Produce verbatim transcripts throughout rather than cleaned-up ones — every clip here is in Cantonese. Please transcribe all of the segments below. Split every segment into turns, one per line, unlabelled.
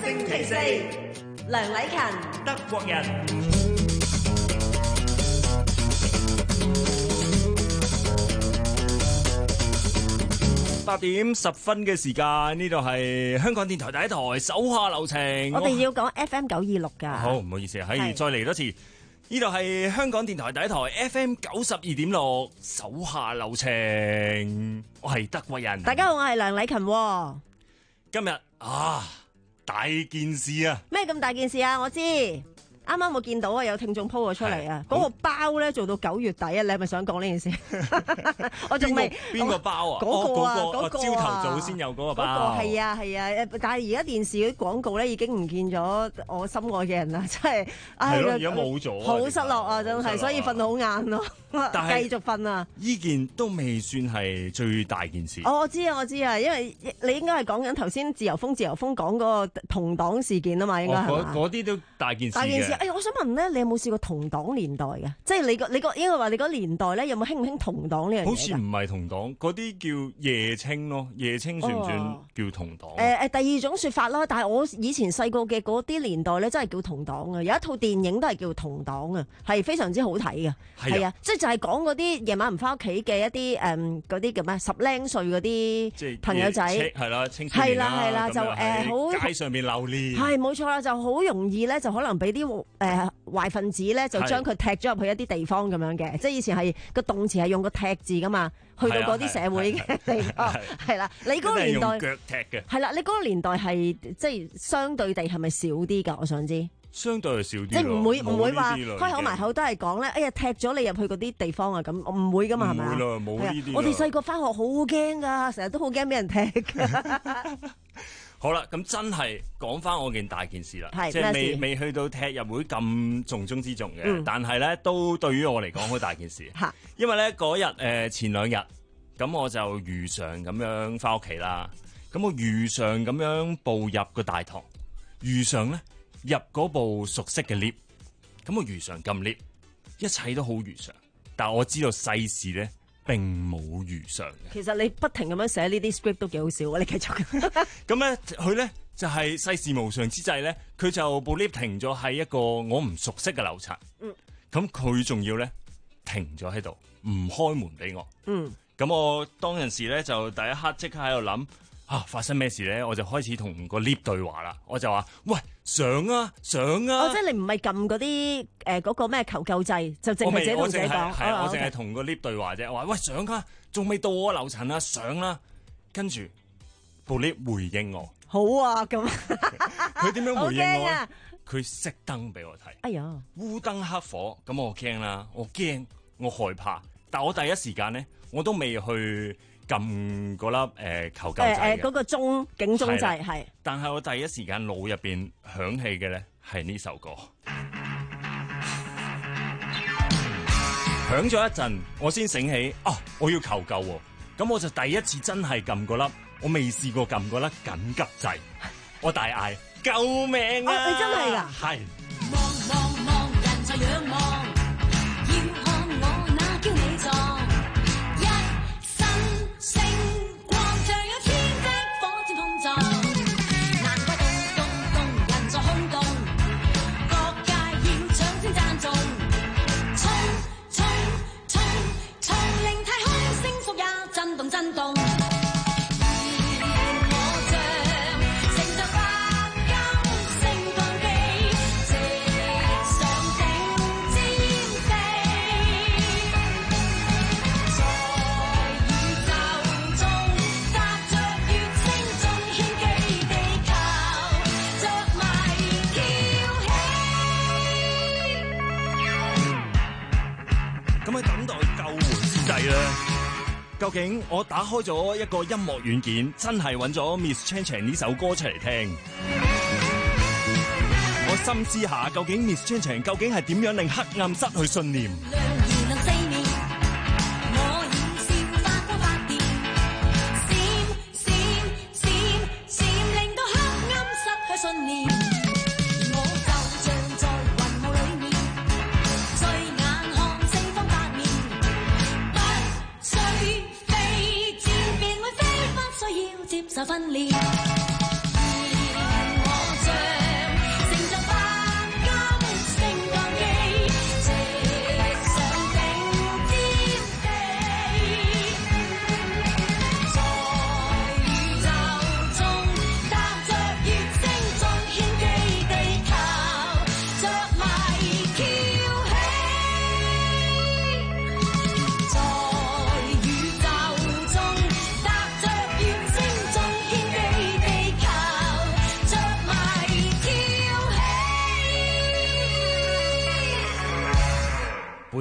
星期四，
梁禮勤，
德國人。八點十分嘅時間，呢度係香港電台第一台手下留情。
我哋要講 F M 九二六㗎。
好，唔好意思，係再嚟多次。呢度係香港電台第一台 F M 九十二點六手下留情。我係德國人。
大家好，我係梁禮勤。
今日啊，大件事啊！
咩咁大件事啊？我知。啱啱我見到啊，有聽眾 po 咗出嚟啊，嗰個包咧做到九月底啊，你係咪想講呢件事？我仲未
邊個包啊？
嗰個啊，嗰個
朝頭早先有嗰個包。
嗰個係啊係啊，但係而家電視嗰啲廣告咧已經唔見咗我心愛嘅人啦，真係。
係咯，而家冇咗。
好失落啊，真係，所以瞓到好晏咯。
但係
繼續瞓啊！
呢件都未算係最大件事。
哦，我知啊，我知啊，因為你應該係講緊頭先自由風自由風講嗰個同黨事件啊嘛，應該係嘛？
嗰啲都大件事。
大件事，哎，我想問咧，你有冇試過同黨年代嘅？即係你個你個應該話你嗰年代咧，有冇興唔興同黨呢樣嘢？
好似唔係同黨，嗰啲叫夜青咯，夜青算唔算叫同黨？
誒誒，第二種說法啦，但係我以前細個嘅嗰啲年代咧，真係叫同黨啊！有一套電影都係叫同黨啊，係非常之好睇嘅，係啊，即係就係講嗰啲夜晚唔翻屋企嘅一啲誒嗰啲叫咩十零歲嗰啲朋友仔，
係啦，青少年啦，
係啦係啦，就誒好
街上面流連，
係冇錯啦，就好容易咧，就可能俾啲誒壞分子咧，就將佢踢咗入去一啲地方咁樣嘅，即係以前係個動詞係用個踢字噶嘛，去到嗰啲社會嘅地方，係啦，你嗰個年代
腳踢嘅，
係啦，你嗰個年代係即係相對地係咪少啲㗎？我想知。
相對係少啲，
即係唔會唔會話開口埋口都係講咧，哎呀踢咗你入去嗰啲地方啊，咁我唔會噶嘛，係咪啊？
冇啦，冇呢啲。
我哋細個翻學好驚噶，成日都好驚俾人踢噶。
好啦，咁真係講翻我件大件事啦，
係
即係未未去到踢入會咁重中之重嘅，嗯、但係咧都對於我嚟講好大件事。吓，因為咧嗰日誒前兩日，咁我就如常咁樣翻屋企啦。咁我如常咁樣步入個大堂，如常咧。入嗰部熟悉嘅 lift， 咁我如常撳 lift， 一切都好如常，但我知道世事咧並冇如常嘅。其
實你不停咁樣寫呢啲 script 都幾好笑啊！你繼續。
咁咧，佢咧就係、是、世事無常之際咧，佢就部 lift 停咗喺一個我唔熟悉嘅樓層。嗯。咁佢仲要咧停咗喺度，唔開門俾我。嗯。咁我當陣時咧就第一刻即刻喺度諗。啊！發生咩事咧？我就開始同個 lift 對話啦。我就話：喂，上啊，上啊！
哦，即係你唔係撳嗰啲誒嗰個咩求救掣，就淨係自己同自己講。
係啊，我淨係同個 lift 對話啫。我話：喂，上啊，仲未到我樓層啊，上啦！跟住部 lift 回應我。
好啊，咁
佢點樣回應我？佢熄燈俾我睇。
哎呀，
烏燈黑火，咁我驚啦，我驚，我害怕。但我第一時間咧，我都未去。撳嗰粒誒求救掣嘅，
誒嗰個鐘警鐘掣係。
但係我第一時間腦入邊響起嘅咧係呢首歌，響咗一陣，我先醒起，啊，我要求救喎。咁我就第一次真係撳嗰粒，我未試過撳嗰粒緊急掣，我大嗌救命啊！
哦，你真係㗎？
係。
望望望，人在仰望，要看我那叫你撞。星光像有天的火箭碰撞，難怪動動動人在空洞，各界要搶先讚頌，衝衝衝衝令太空星宿也震動震動。
咁喺等待救援之際咧，究竟我打開咗一個音樂軟件，真係揾咗 Miss Chan Chan 呢首歌出嚟聽。我深思下，究竟 Miss Chan Chan 究竟係點樣令黑暗失去信念？
訓練，而我像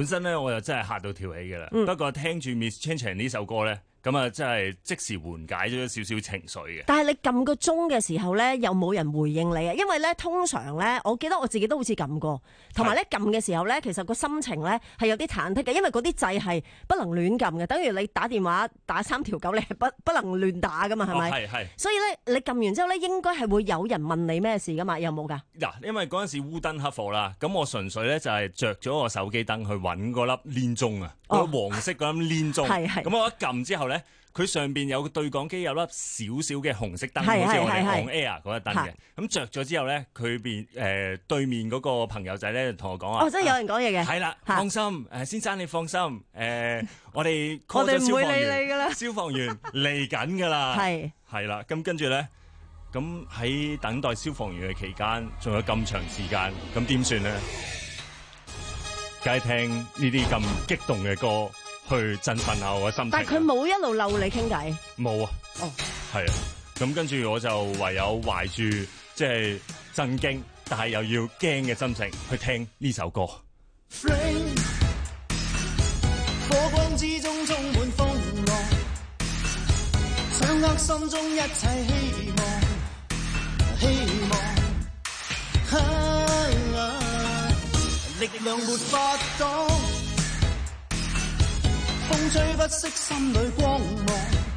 身咧我又真係嚇到跳起㗎啦。
嗯、
不過聽住 Miss Chan Chan 呢首歌咧。咁啊，真係即時緩解咗少少情緒嘅。
但係你撳個鐘嘅時候咧，又冇人回應你啊！因為咧，通常咧，我記得我自己都好似撳過，同埋咧撳嘅時候咧，其實個心情咧係有啲忐忑嘅，因為嗰啲掣係不能亂撳嘅，等於你打電話打三條九，你係不不能亂打噶嘛，係咪？
係係、哦。所
以咧，你撳完之後咧，應該係會有人問你咩事噶嘛？有冇㗎？
嗱，因為嗰陣時烏燈黑火啦，咁我純粹咧就係着咗個手機燈去揾嗰粒鏈鐘啊，個、哦、黃色嗰粒鏈鐘。係係。咁我一撳之後咧。佢上邊有個對講機有粒少少嘅紅色燈，好似我哋 on air 嗰粒燈嘅。咁着咗之後咧，佢邊誒對面嗰個朋友仔咧同我講話，
哦，真係有人講嘢嘅。
係啦，放心，誒先生你放心，誒我哋 call
咗
消防員，
我哋唔會理你㗎啦，
消防員嚟緊㗎啦。係係啦，咁跟住咧，咁喺等待消防員嘅期間，仲有咁長時間，咁點算咧？梗係聽呢啲咁激動嘅歌。去振奮下我嘅心情。
但係佢冇一路溜你傾偈。冇啊。哦。係啊。
咁跟住我就唯有懷住即係震驚，但係又要驚嘅心情去聽呢首歌。
Flame， 火光之中充滿風浪，掌握心中一切希望，希望。啊，力量沒法擋。風吹不息，心裏光芒，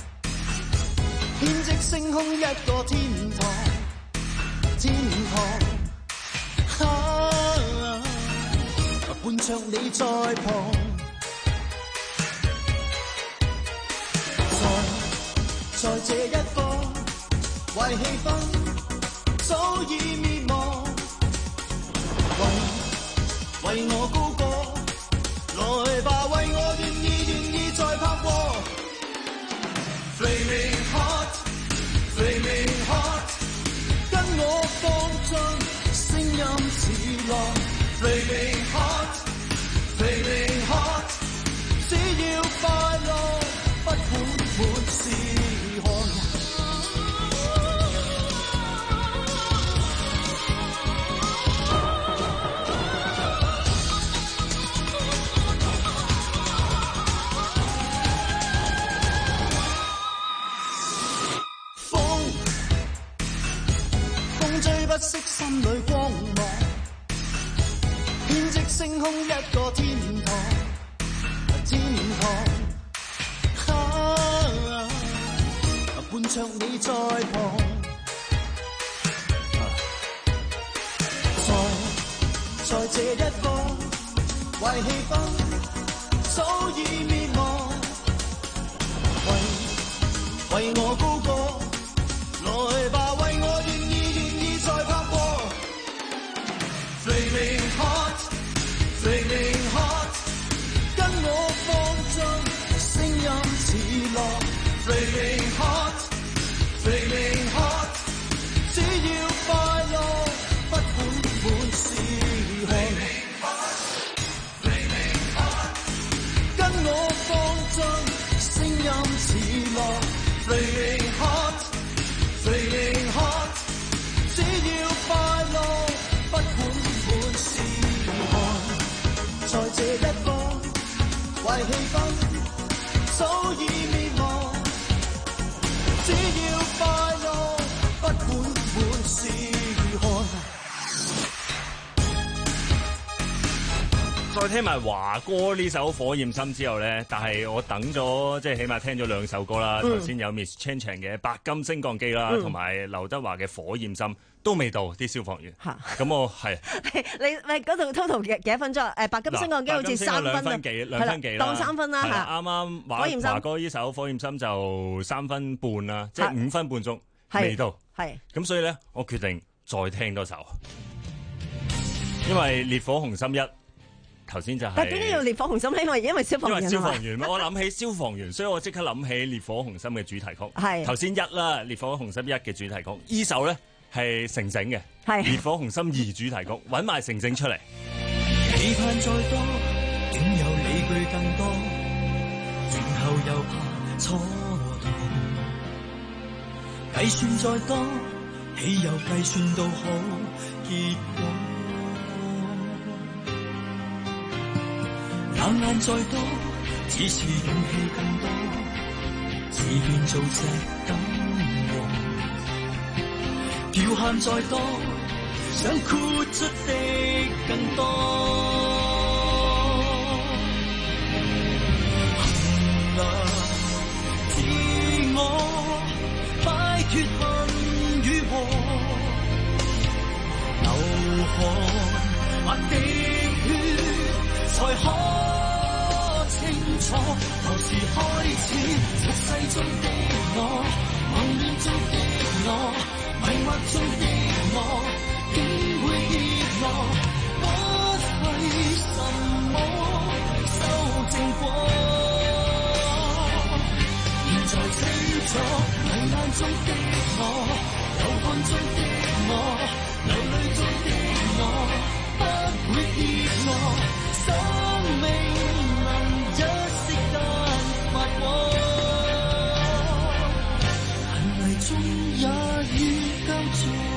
編織星空一個天堂，天堂。啊，伴着你在旁，在在這一方，壞氣氛早已滅亡，為為我高歌，來吧，為我願意。再拍過 Flaming Hot Flaming Hot， 跟我放進聲音似浪 Flaming Hot Flaming Hot， 只要快樂不管滿是汗。不息心裏光芒，編織星空一個天堂，天堂。啊，伴着你在旁，在在這一方，壞氣氛早已滅亡，為為我高歌，來吧，為我願意。Flaming hot, flaming hot， 跟我放進聲音似浪。Flaming hot, flaming hot， 只要快樂，不管滿是汗。Flaming hot， 跟我放進聲音似浪。Flaming hot, flaming hot， 只要快樂，不管。在這一方，壞氣氛早已滅亡，只要快樂，不管滿是汗。
再聽埋華哥呢首《火焰心》之後咧，但係我等咗即係起碼聽咗兩首歌啦。頭先、嗯、有 Miss Chan Chan 嘅《白金升降機》啦，同埋、嗯、劉德華嘅《火焰心》。都未到啲消防員，咁我係
你你嗰度 total 幾幾多分鐘？誒，白金升降機好似三分
兩分幾兩分幾啦，
當三分啦嚇。
啱啱華華哥呢首《火焰心》就三分半啦，即係五分半鐘未到。係咁，所以咧，我決定再聽多首，因為《烈火雄心》一頭先就係。但點解要《烈火雄心》咧？因為因為消防員。因為消防員，我諗起消防員，所以我即刻諗起《烈火雄心》嘅主題曲。係頭先一啦，《烈火雄心》一嘅主題曲，呢首咧。係成整嘅，係《烈火雄心二》主題曲，揾埋成整出嚟。
期盼再多，總有理據更多，然後又怕蹉跎。計算再多，豈有計算到好結果？哪冷眼再多，只是勇氣更多，自願做隻感冒。叫喊再多，想豁出的更多。衡量自我，擺脫恨與禍，流汗或滴血，才可清楚。何時開始？俗世中的我，夢亂中的我，迷惑中的我，竟會跌落，不費什麼修正過。現在清楚，迷眼中的我，流汗中的我，流淚中的我，不會跌落，生命能一息間發光，眼淚中也要交錯。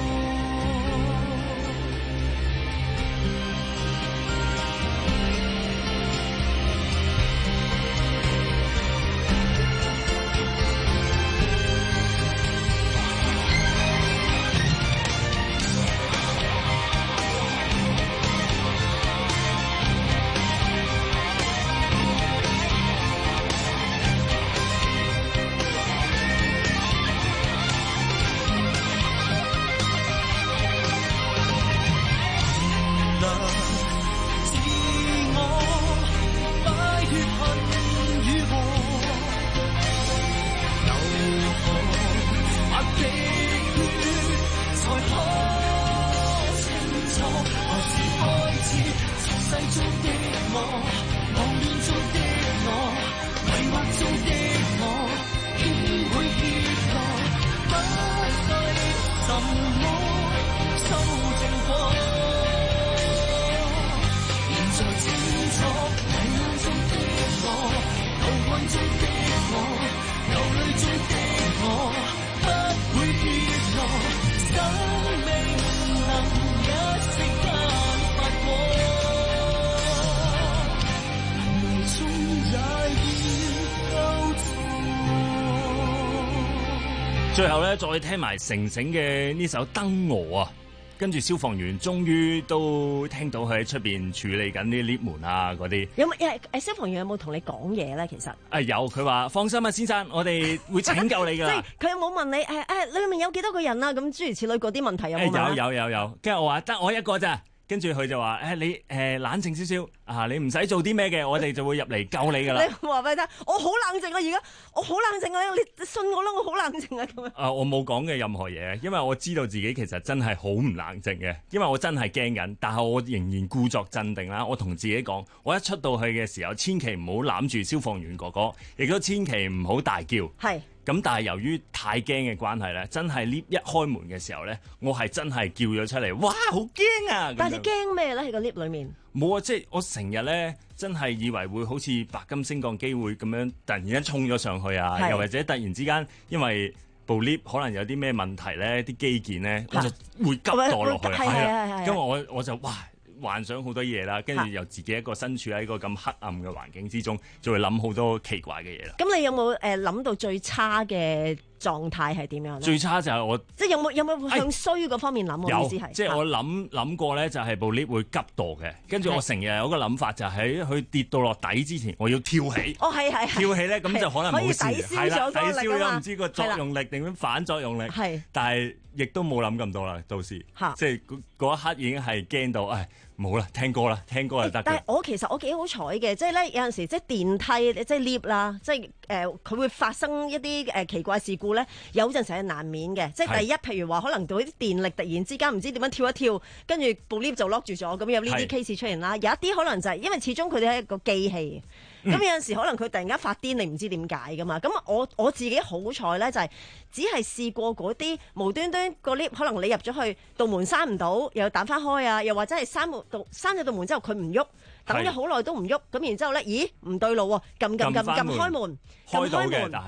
最後咧，再聽埋成成嘅呢首《燈蛾》啊，跟住消防員終於都聽到佢喺出邊處理緊啲 lift 門啊嗰啲。
有冇誒誒消防員有冇同你講嘢咧？其實
啊有，佢話放心啊，先生，我哋會拯救你㗎。
即係佢有冇問你誒誒裏面有幾多個人啊？咁諸如此類嗰啲問題有冇問？
有有有有，跟住我話得我一個咋。跟住佢就話：誒、哎、你誒、呃、冷靜少少啊！你唔使做啲咩嘅，我哋就會入嚟救你㗎啦。
你話俾佢聽，我好冷靜啊！而家我好冷靜啊！你信我啦，我好冷靜啊！咁樣。
啊，我冇講嘅任何嘢，因為我知道自己其實真係好唔冷靜嘅，因為我真係驚緊，但係我仍然故作鎮定啦。我同自己講，我一出到去嘅時候，千祈唔好攬住消防員哥哥，亦都千祈唔好大叫。係。咁但係由於太驚嘅關係咧，真係 lift 一開門嘅時候咧，我係真係叫咗出嚟，哇！好驚啊！
但係你驚咩咧？喺個 lift 裏面
冇啊！即係我成日咧，真係以為會好似白金升降機會咁樣突然間衝咗上去啊，又或者突然之間因為部 lift 可能有啲咩問題咧，啲機件咧，我就會急墮落去。係啊，因為我我就哇〜幻想好多嘢啦，跟住又自己一個身處喺一個咁黑暗嘅環境之中，就會諗好多奇怪嘅嘢啦。
咁你有冇誒諗到最差嘅狀態係點樣咧？
最差就係我即
係有冇有冇向衰嗰方面諗？我意思係
即係我諗諗過咧，就係部 lift 會急墮嘅。跟住我成日有個諗法，就係喺佢跌到落底之前，我要跳起。
哦，係係
跳起咧，咁就可能冇事。
係啦，
抵消咗唔知個作用力定反作用力。係，但係亦都冇諗咁多啦。到時即係嗰一刻已經係驚到，唉。冇啦，聽歌啦，聽歌就得。
但係我其實我幾好彩嘅，即係咧有陣時即係電梯即係 lift 啦，即係誒佢會發生一啲誒、呃、奇怪事故咧，有陣時係難免嘅。即係第一，譬如話可能到啲電力突然之間唔知點樣跳一跳，跟住部 lift 就 lock 住咗，咁有呢啲 case 出現啦。有一啲可能就係、是、因為始終佢哋係一個機器。咁、嗯、有陣時可能佢突然間發癲，你唔知點解噶嘛？咁我我自己好彩咧，就係只係試過嗰啲無端端個 lift，可能你入咗去，道門閂唔到，又彈翻開啊，又或者係閂門道閂咗道門之後佢唔喐，等咗好耐都唔喐，咁然之後咧，咦唔對路喎，撳撳撳撳開門，
開到嘅，但係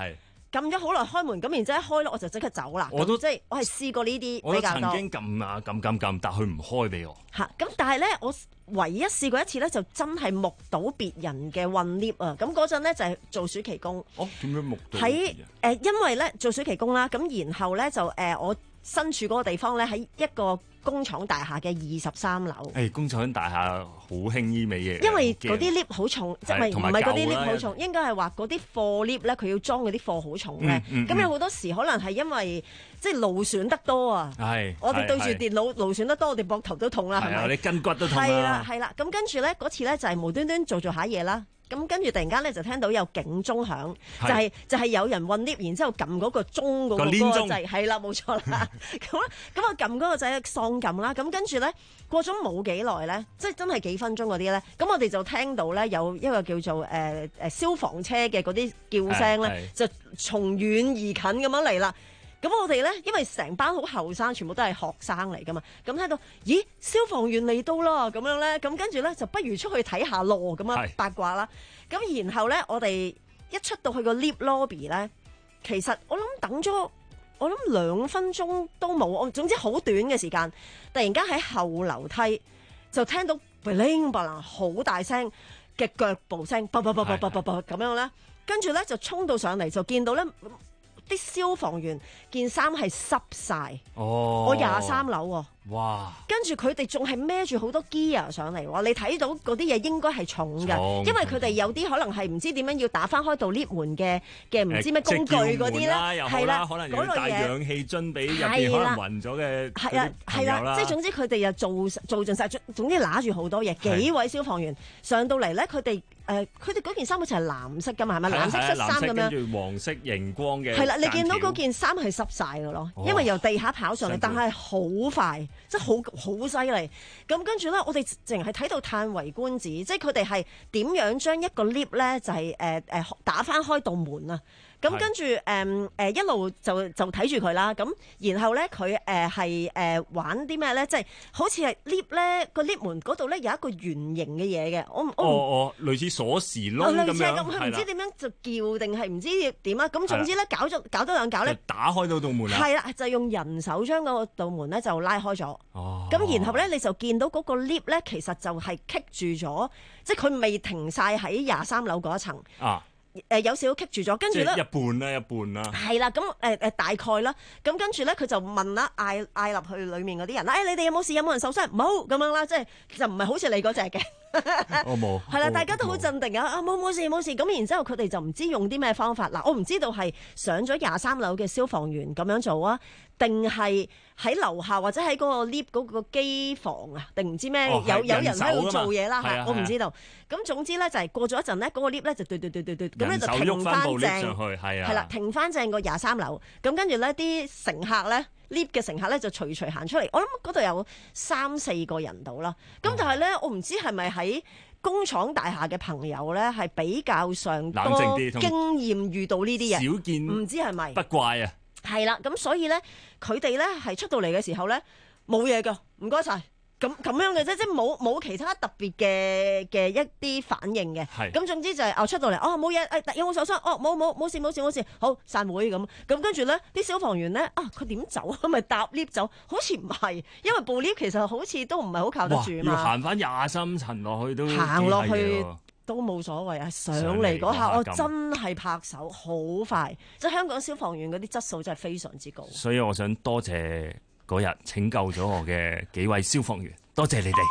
撳咗好耐開門，咁然之後一開咧我就即刻走啦。
我都
即係我係試過呢啲
我都
比較多。
曾經撳啊撳撳撳，但佢唔開俾我。
嚇咁，但係咧我唯一試過一次咧，就真係目睹別人嘅混 lift 啊！咁嗰陣咧就係做暑期工。
哦，點樣目睹
喺誒，因為咧做暑期工啦，咁然後咧就誒、呃、我身處嗰個地方咧喺一個工廠大廈嘅二十三樓。
誒，工廠大廈好興呢味嘢。
因為嗰啲 lift 好重，即係唔係嗰啲 lift 好重，應該係話嗰啲貨 lift 咧，佢要裝嗰啲貨好重咧。咁、嗯嗯、有好多時可能係因為即係勞損得多啊。係，我哋對住電腦勞損得多，我哋膊頭都痛啦，係咪？
你筋骨都痛啦。
係啦，係啦。咁跟住咧嗰次咧就係無端端做做下嘢啦。咁跟住突然間咧就聽到有警鐘響，就係、是、就係、是、有人混 lift，然之後撳嗰個鐘嗰個嗰個掣，係啦冇錯啦。咁咁我撳嗰個掣喪撳啦。咁跟住咧過咗冇幾耐咧，即係真係幾分鐘嗰啲咧，咁我哋就聽到咧有一個叫做誒誒、呃、消防車嘅嗰啲叫聲咧，就從遠而近咁樣嚟啦。咁我哋咧，因為成班好後生，全部都係學生嚟噶嘛，咁睇到，咦，消防員嚟到啦，咁樣咧，咁跟住咧就不如出去睇下咯，咁樣八卦啦。咁然後咧，我哋一出到去個 lift lobby 咧，其實我諗等咗，我諗兩分鐘都冇，我總之好短嘅時間，突然間喺後樓梯就聽到 bling bling 好大聲嘅腳步聲，啵啵啵啵啵啵啵咁樣咧，跟住咧就衝到上嚟，就見到咧。啲消防員件衫係濕晒，我廿三樓喎，哇！跟住佢哋仲係孭住好多 gear 上嚟喎，你睇到嗰啲嘢應該係重嘅，因為佢哋有啲可能係唔知點樣要打翻開道 lift 門嘅嘅唔知咩工具嗰啲咧，係啦，
可能要帶氧氣樽俾入邊可能暈咗嘅
係啊係啦，即係總之佢哋又做做盡晒，總之揦住好多嘢，幾位消防員上到嚟咧，佢哋。誒，佢哋嗰件衫好似係藍色㗎嘛，係咪藍色恤衫咁樣？跟住
黃色熒光嘅。
係啦，你見到嗰件衫係濕晒㗎咯，因為由地下跑上嚟，但係好快，即係好好犀利。咁跟住咧，我哋淨係睇到歎為觀止，即係佢哋係點樣將一個 lift 咧，就係誒誒打翻開道門啊！咁跟住誒誒一路就就睇住佢啦，咁然後咧佢誒係誒玩啲咩咧？即係好似係 lift 咧個 lift 門嗰度咧有一個圓形嘅嘢嘅，我我
哦哦類似鎖匙窿咁樣，
佢唔知點樣就叫定係唔知點啊？咁總之咧搞咗搞多兩搞咧，
打開到道門啦。
係啦，就用人手將嗰個道門咧就拉開咗。哦，咁然後咧你就見到嗰個 lift 咧其實就係棘住咗，即係佢未停晒喺廿三樓嗰一層。啊。誒有少少棘住咗，跟住咧一
半啦，一半啦，
係啦，咁誒誒大概啦，咁跟住咧佢就問啦，嗌嗌入去裡面嗰啲人，誒、哎、你哋有冇事？有冇人受傷？冇咁樣啦，即係就唔係好似你嗰隻嘅。
我冇，
係啦，大家都好鎮定啊！啊冇冇事冇事，咁然之後佢哋就唔知用啲咩方法嗱，我唔知道係上咗廿三樓嘅消防員咁樣做啊，定係喺樓下或者喺嗰個 lift 嗰個機房啊，定唔知咩、哦、有有人喺度做嘢啦嚇，我唔知道。咁總之咧就係過咗一陣咧，嗰、嗰個 lift 咧就對對對對對，咁咧就停翻正，係啦，停翻正個廿三樓。咁跟住咧啲乘客咧。lift 嘅乘客咧就隨隨行出嚟，我諗嗰度有三四個人到啦。咁、哦、但係咧，我唔知係咪喺工廠大廈嘅朋友咧，係比較上多經驗遇到呢啲嘢，
少見，
唔知係咪？
不怪啊。
係啦，咁所以咧，佢哋咧係出到嚟嘅時候咧，冇嘢㗎，唔該晒。咁咁樣嘅啫，即係冇冇其他特別嘅嘅一啲反應嘅。係。咁總之就係、是、哦出到嚟，哦冇嘢，誒有冇受傷？哦冇冇冇事冇事冇事，好散會咁。咁跟住咧，啲消防員咧啊，佢點走啊？咪搭 lift 走？好似唔係，因為部 lift 其實好似都唔係好靠得住嘛。
要行翻廿三層落去都
行落去都冇所謂啊！上嚟嗰下我真係拍手，好快。即係香港消防員嗰啲質素真係非常之高。
所以我想多謝嗰日拯救咗我嘅幾位消防員，多謝你哋。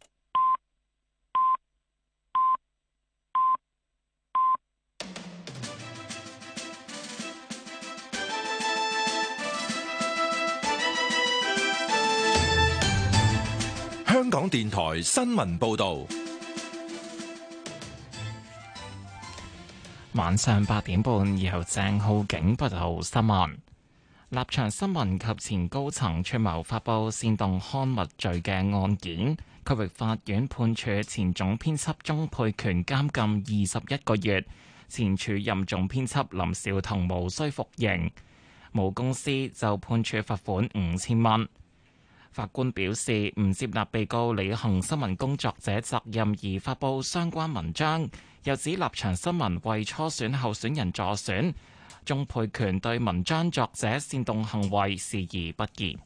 香港電台新聞報道，
晚上八點半由鄭浩景報道新聞。立場新聞及前高層串謀發布煽動刊物罪嘅案件，區域法院判處前總編輯鍾沛權監禁二十一個月，前署任總編輯林紹桐無需服刑，母公司就判處罰款五千蚊。法官表示唔接納被告履行新聞工作者責任而發布相關文章，又指立場新聞為初選候選人助選， 鍾沛權對文章作者煽動行為視而不見。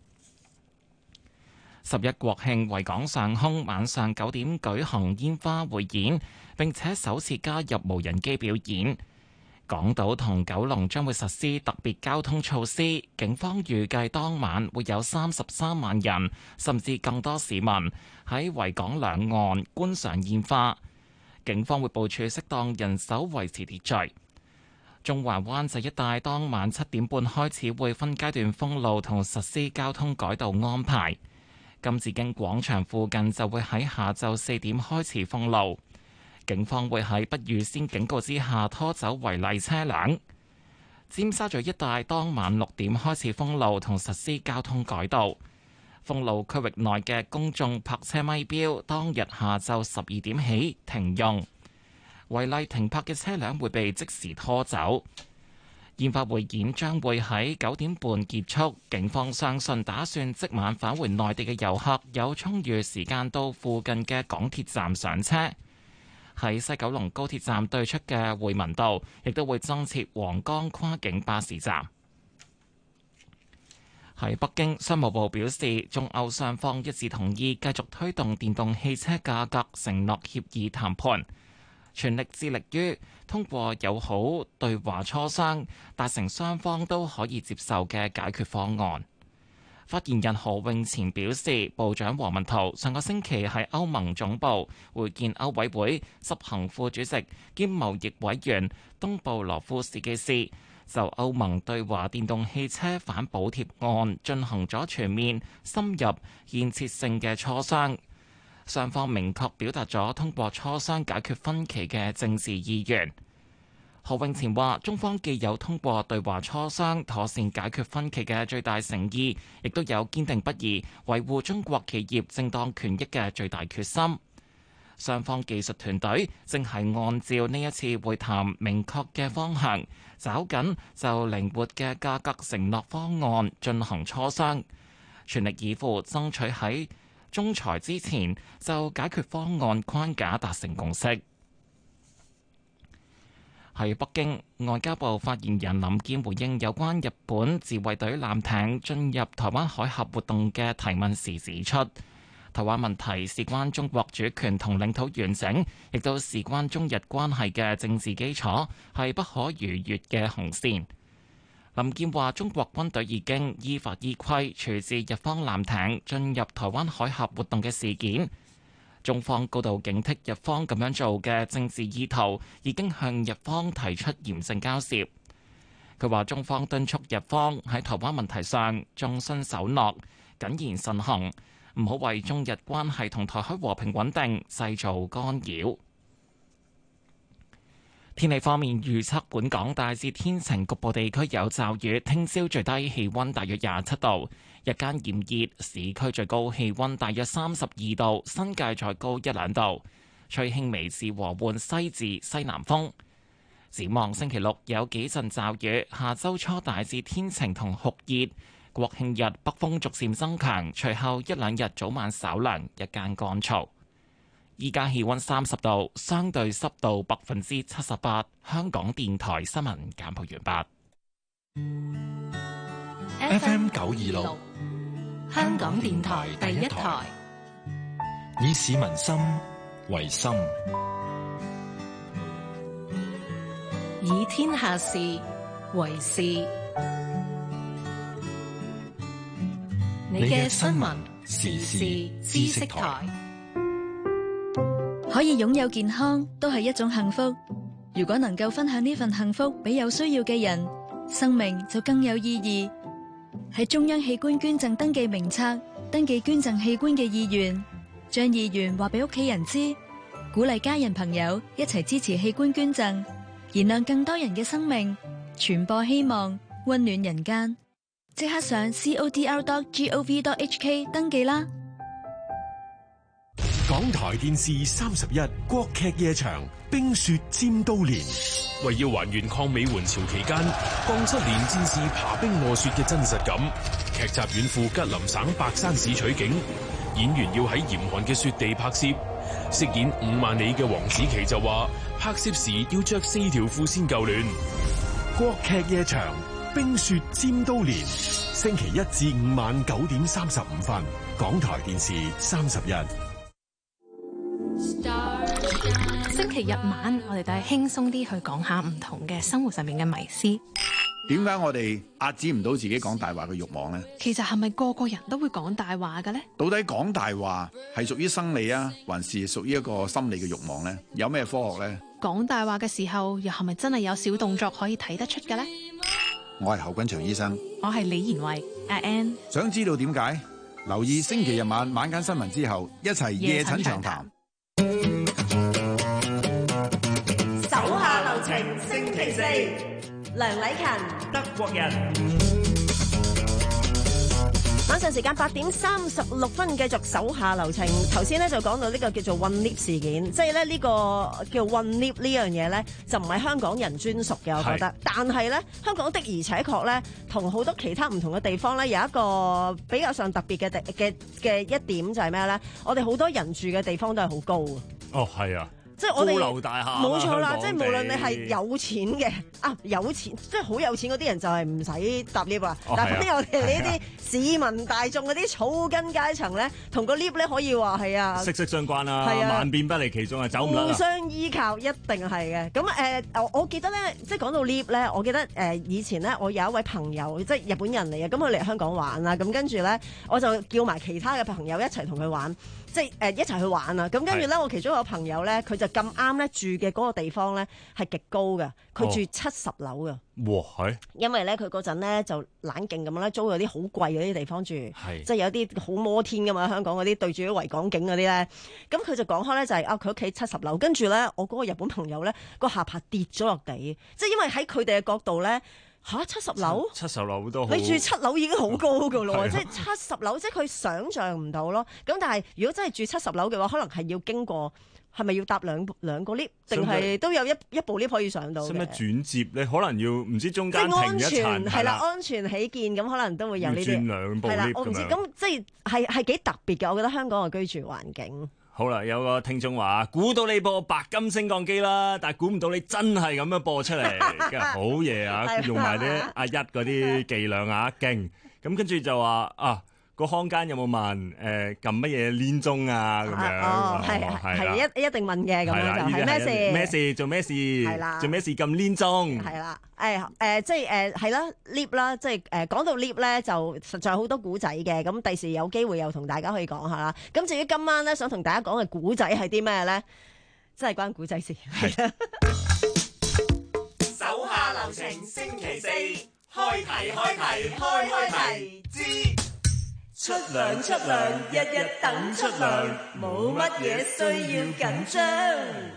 十一國慶維港上空晚上九點舉行煙花匯演，並且首次加入無人機表演。港島同九龍將會實施特別交通措施，警方預計當晚會有三十三萬人甚至更多市民喺維港兩岸觀賞煙花。警方會部署適當人手維持秩序。中環灣仔一帶當晚七點半開始會分階段封路同實施交通改道安排。金紫荊廣場附近就會喺下晝四點開始封路。警方會喺不預先警告之下拖走違例車輛。尖沙咀一帶當晚六點開始封路同實施交通改道。封路區域內嘅公眾泊車咪標當日下晝十二點起停用，違例停泊嘅車輛會被即時拖走。煙花匯演將會喺九點半結束。警方相信打算即晚返回內地嘅遊客有充裕時間到附近嘅港鐵站上車。喺西九龍高鐵站對出嘅匯民道，亦都會增設皇崗跨境巴士站。喺北京，商務部表示，中歐雙方一致同意繼續推動電動汽車價格承諾協議談判，全力致力於通過友好對話磋商，達成雙方都可以接受嘅解決方案。發言人何永前表示，部長王文濤上個星期喺歐盟總部會見歐委會執行副主席兼貿易委員東布羅夫斯基斯，就歐盟對華電動汽車反補貼案進行咗全面、深入、建設性嘅磋商。雙方明確表達咗通過磋商解決分歧嘅政治意願。何永前話，中方既有通過對話磋商妥善解決分歧嘅最大誠意，亦都有堅定不移維護中國企業正當權益嘅最大決心。雙方技術團隊正係按照呢一次會談明確嘅方向，抓緊就靈活嘅價格承諾方案進行磋商，全力以赴爭取喺仲裁之前就解決方案框架達成共識。喺北京，外交部發言人林健回應有關日本自衛隊艦艇進入台灣海峽活動嘅提問時指出，台灣問題事關中國主權同領土完整，亦都事關中日關係嘅政治基礎，係不可逾越嘅紅線。林健話：中國軍隊已經依法依規處置日方艦艇進入台灣海峽活動嘅事件。中方高度警惕日方咁樣做嘅政治意圖，已經向日方提出嚴正交涉。佢話：中方敦促日方喺台灣問題上重信守諾、謹言慎行，唔好為中日關係同台海和平穩定製造干擾。天氣方面預測，本港大致天晴，局部地區有驟雨。聽朝最低氣溫大約廿七度，日間炎熱，市區最高氣溫大約三十二度，新界再高一兩度。吹輕微至和緩西至西南風。展望星期六有幾陣驟雨，下周初大致天晴同酷熱。國慶日北風逐漸增強，隨後一兩日早晚稍涼，日間乾燥。依家氣溫三十度，相對濕度百分之七十八。香港電台新聞簡報完
畢。F M 九二六，
香港電台第一台，
以市民心為心，
以天下事為事。你嘅新聞時事知識台。
可以擁有健康都係一種幸福。如果能夠分享呢份幸福俾有需要嘅人，生命就更有意義。喺中央器官捐贈登記名冊登記捐贈器官嘅意願，將意願話俾屋企人知，鼓勵家人朋友一齊支持器官捐贈，燃亮更多人嘅生命，傳播希望，溫暖人間。即刻上 c o d r dot gov dot h k 登記啦！
港台電視三十一國劇夜場《冰雪尖刀連》，為要還原抗美援朝期間鋼七連戰士爬冰臥雪嘅真實感，劇集遠赴吉林省白山市取景，演員要喺嚴寒嘅雪地拍攝。飾演五萬里嘅黃子琪就話，拍攝時要着四條褲先夠暖。 國劇夜場，冰雪尖刀連，星期一至五晚九點三十五分，港台電視三十一。
星期日晚，我哋都係輕鬆啲去講下唔同嘅生活上面嘅迷思。
點解我哋壓止唔到自己講大話嘅慾望呢？
其實係咪個個人都會講大話嘅呢？
到底講大話係屬於生理啊，還是屬於一個心理嘅慾望呢？有咩科學呢？
講大話嘅時候，又係咪真係有小動作可以睇得出嘅呢？
我係侯君祥醫生，
我係李賢慧阿 Ann。
想知道點解？留意星期日晚晚間新聞之後，一齊夜診長談。
手下留情，星期四，梁禮勤、
德國人。
晚上時間八點三十六分，繼續手下留情。頭先咧就講到呢個叫做混 lift 事件，即係咧呢個叫混 lift 呢樣嘢咧，就唔係香港人專屬嘅，我覺得。但係咧，香港的而且確咧，同好多其他唔同嘅地方咧，有一個比較上特別嘅嘅嘅一點就係咩咧？我哋好多人住嘅地方都係好高嘅。
哦，係啊。
即係我哋
高樓大廈，
冇錯啦！即係無論你
係
係有錢嘅啊，有錢即係好有錢嗰啲人就係唔使搭 lift 啊。
哦、
但係我哋呢啲市民大眾嗰啲草根階層咧，同個 lift 咧可以話係啊
息息相關啦，
係啊，
萬變不離其宗啊，走唔甩。
互相依靠一定係嘅。咁誒、呃，我記得咧，即係講到 lift 咧，我記得誒、呃、以前咧，我有一位朋友即係日本人嚟嘅，咁佢嚟香港玩啦，咁跟住咧，我就叫埋其他嘅朋友一齊同佢玩。即係誒、呃、一齊去玩啊！咁跟住咧，我其中一個朋友咧，佢就咁啱咧住嘅嗰個地方咧係極高嘅，佢住七十樓嘅。
哇！係
因為咧佢嗰陣咧就冷勁咁樣咧租咗啲好貴嗰啲地方住，
係
即係有啲好摩天噶嘛，香港嗰啲對住啲維港景嗰啲咧。咁佢就講開咧就係、是、啊，佢屋企七十樓，跟住咧我嗰個日本朋友咧個下巴跌咗落地，即係因為喺佢哋嘅角度咧。嚇七十樓，
七十樓都好，
你住七樓已經好高噶咯，即係七十樓，即係佢想像唔到咯。咁但係如果真係住七十樓嘅話，可能係要經過，係咪要搭兩兩個 lift， 定係都有一一部 lift 可以上到嘅？使乜
轉接咧？可能要唔知中間停一層，
係啦，安全起見，咁可能都會有呢啲。
轉兩部 lift 咁樣。係啦，
我唔知，咁即係係係幾特別嘅，我覺得香港嘅居住環境。
好啦，有個聽眾話估到你播白金升降機啦，但係估唔到你真係咁樣播出嚟，好嘢啊！用埋啲阿一嗰啲伎倆啊，勁！咁跟住就話啊，個康間有冇問誒撳乜嘢連鐘啊咁樣？
哦，係係一一定問嘅，咁樣就係咩事？
咩事？做咩事？係啦，做咩事撳連鐘？
係啦，誒誒，即係誒係啦 lift 啦，即係誒講到 lift 咧，就實在好多古仔嘅。咁第時有機會又同大家可以講下啦。咁至於今晚咧，想同大家講嘅古仔係啲咩咧？真係關古仔事。係啊。
手下留情，星期四開題開題開開題之出糧出糧，日日等出糧，冇乜嘢需要緊張。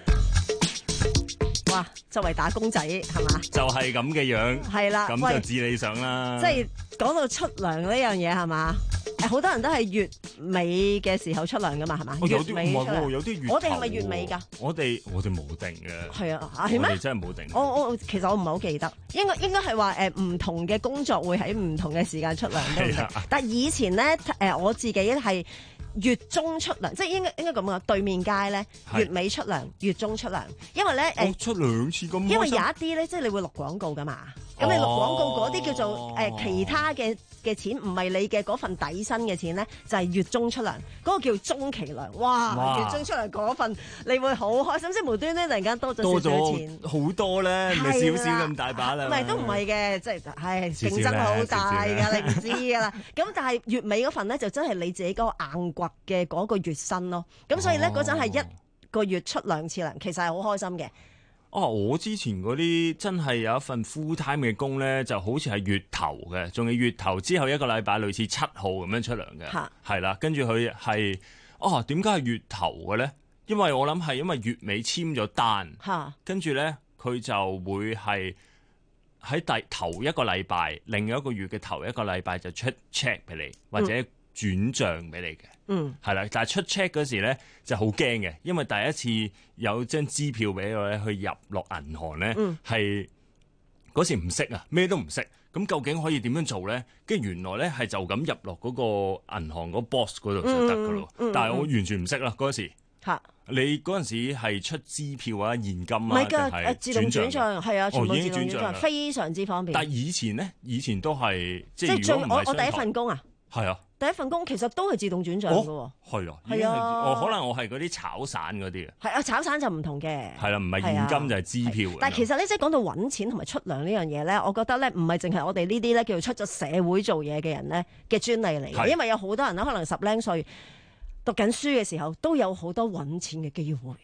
哇！作為打工仔係嘛？
就係咁嘅樣。係啦，咁就至理想啦。
即係講到出糧呢樣嘢係嘛？好多人都係月尾嘅時候出糧噶嘛，係嘛？
有啲唔係，有啲月頭。
我哋係咪月尾㗎？
我哋我哋冇定嘅。係
啊，係咩？
我哋真係冇定。
我我其實我唔係好記得，應該應該係話誒唔同嘅工作會喺唔同嘅時間出糧都唔定。但係以前咧誒我自己係月中出糧，即係應該應該咁講，對面街咧月尾出糧，月中出糧，因為咧誒
出兩次咁。
因為有一啲咧，即係你會錄廣告㗎嘛。咁你錄廣告嗰啲叫做誒、呃、其他嘅嘅錢，唔係你嘅嗰份底薪嘅錢咧，就係、是、月中出糧，嗰、那個叫中期糧。哇！哇月中出糧嗰份，你會好開心，即係無端端突然間多咗少少錢，
好多咧，唔係少少咁大把啦。
唔係都唔係嘅，即係係競爭好大㗎，你唔知㗎啦。咁但係月尾嗰份咧，就真係你自己嗰個硬掘嘅嗰個月薪咯。咁所以咧嗰陣係一個月出兩次糧，其實係好開心嘅。
哦，我之前嗰啲真係有一份 full time 嘅工咧，就好似係月頭嘅，仲係月頭之後一個禮拜，類似七號咁樣出糧嘅，係啦。跟住佢係，哦，點解係月頭嘅咧？因為我諗係因為月尾簽咗單，跟住咧佢就會係喺第頭一個禮拜，另一個月嘅頭一個禮拜就出 check 俾你，或者轉帳俾你嘅。嗯，係啦，但係出 check 嗰時咧就好驚嘅，因為第一次有張支票俾我咧去入落銀行咧，係嗰、嗯、時唔識啊，咩都唔識，咁究竟可以點樣做咧？跟住原來咧係就咁入落嗰個銀行嗰 box 嗰度就得噶咯，嗯嗯、但係我完全唔識啦嗰時。
嚇。
你嗰陣時係出支票啊、現金啊，
唔係㗎，
定係
誒自動轉帳係啊，全部
哦已
自動轉帳，
經轉帳啦
非常之方便。
但係以前咧，以前都係即
即係最
係如果唔係
我我第一
商台
份工啊，
係啊，
第一份工其實都係自動轉帳嘅喎。
哦，係啊，
係啊
已經係哦，可能我係嗰啲炒散嗰啲啊，
係啊，炒散就唔同嘅。
係啦，唔係現金就係支票咁樣。
但係其實咧，即係講到揾錢同埋出糧呢樣嘢咧，我覺得咧唔係淨係我哋呢啲咧叫做出咗社會做嘢嘅人咧嘅專利嚟嘅，
係
因為有好多人咧可能十零歲讀緊書嘅時候都有好多揾錢嘅機會。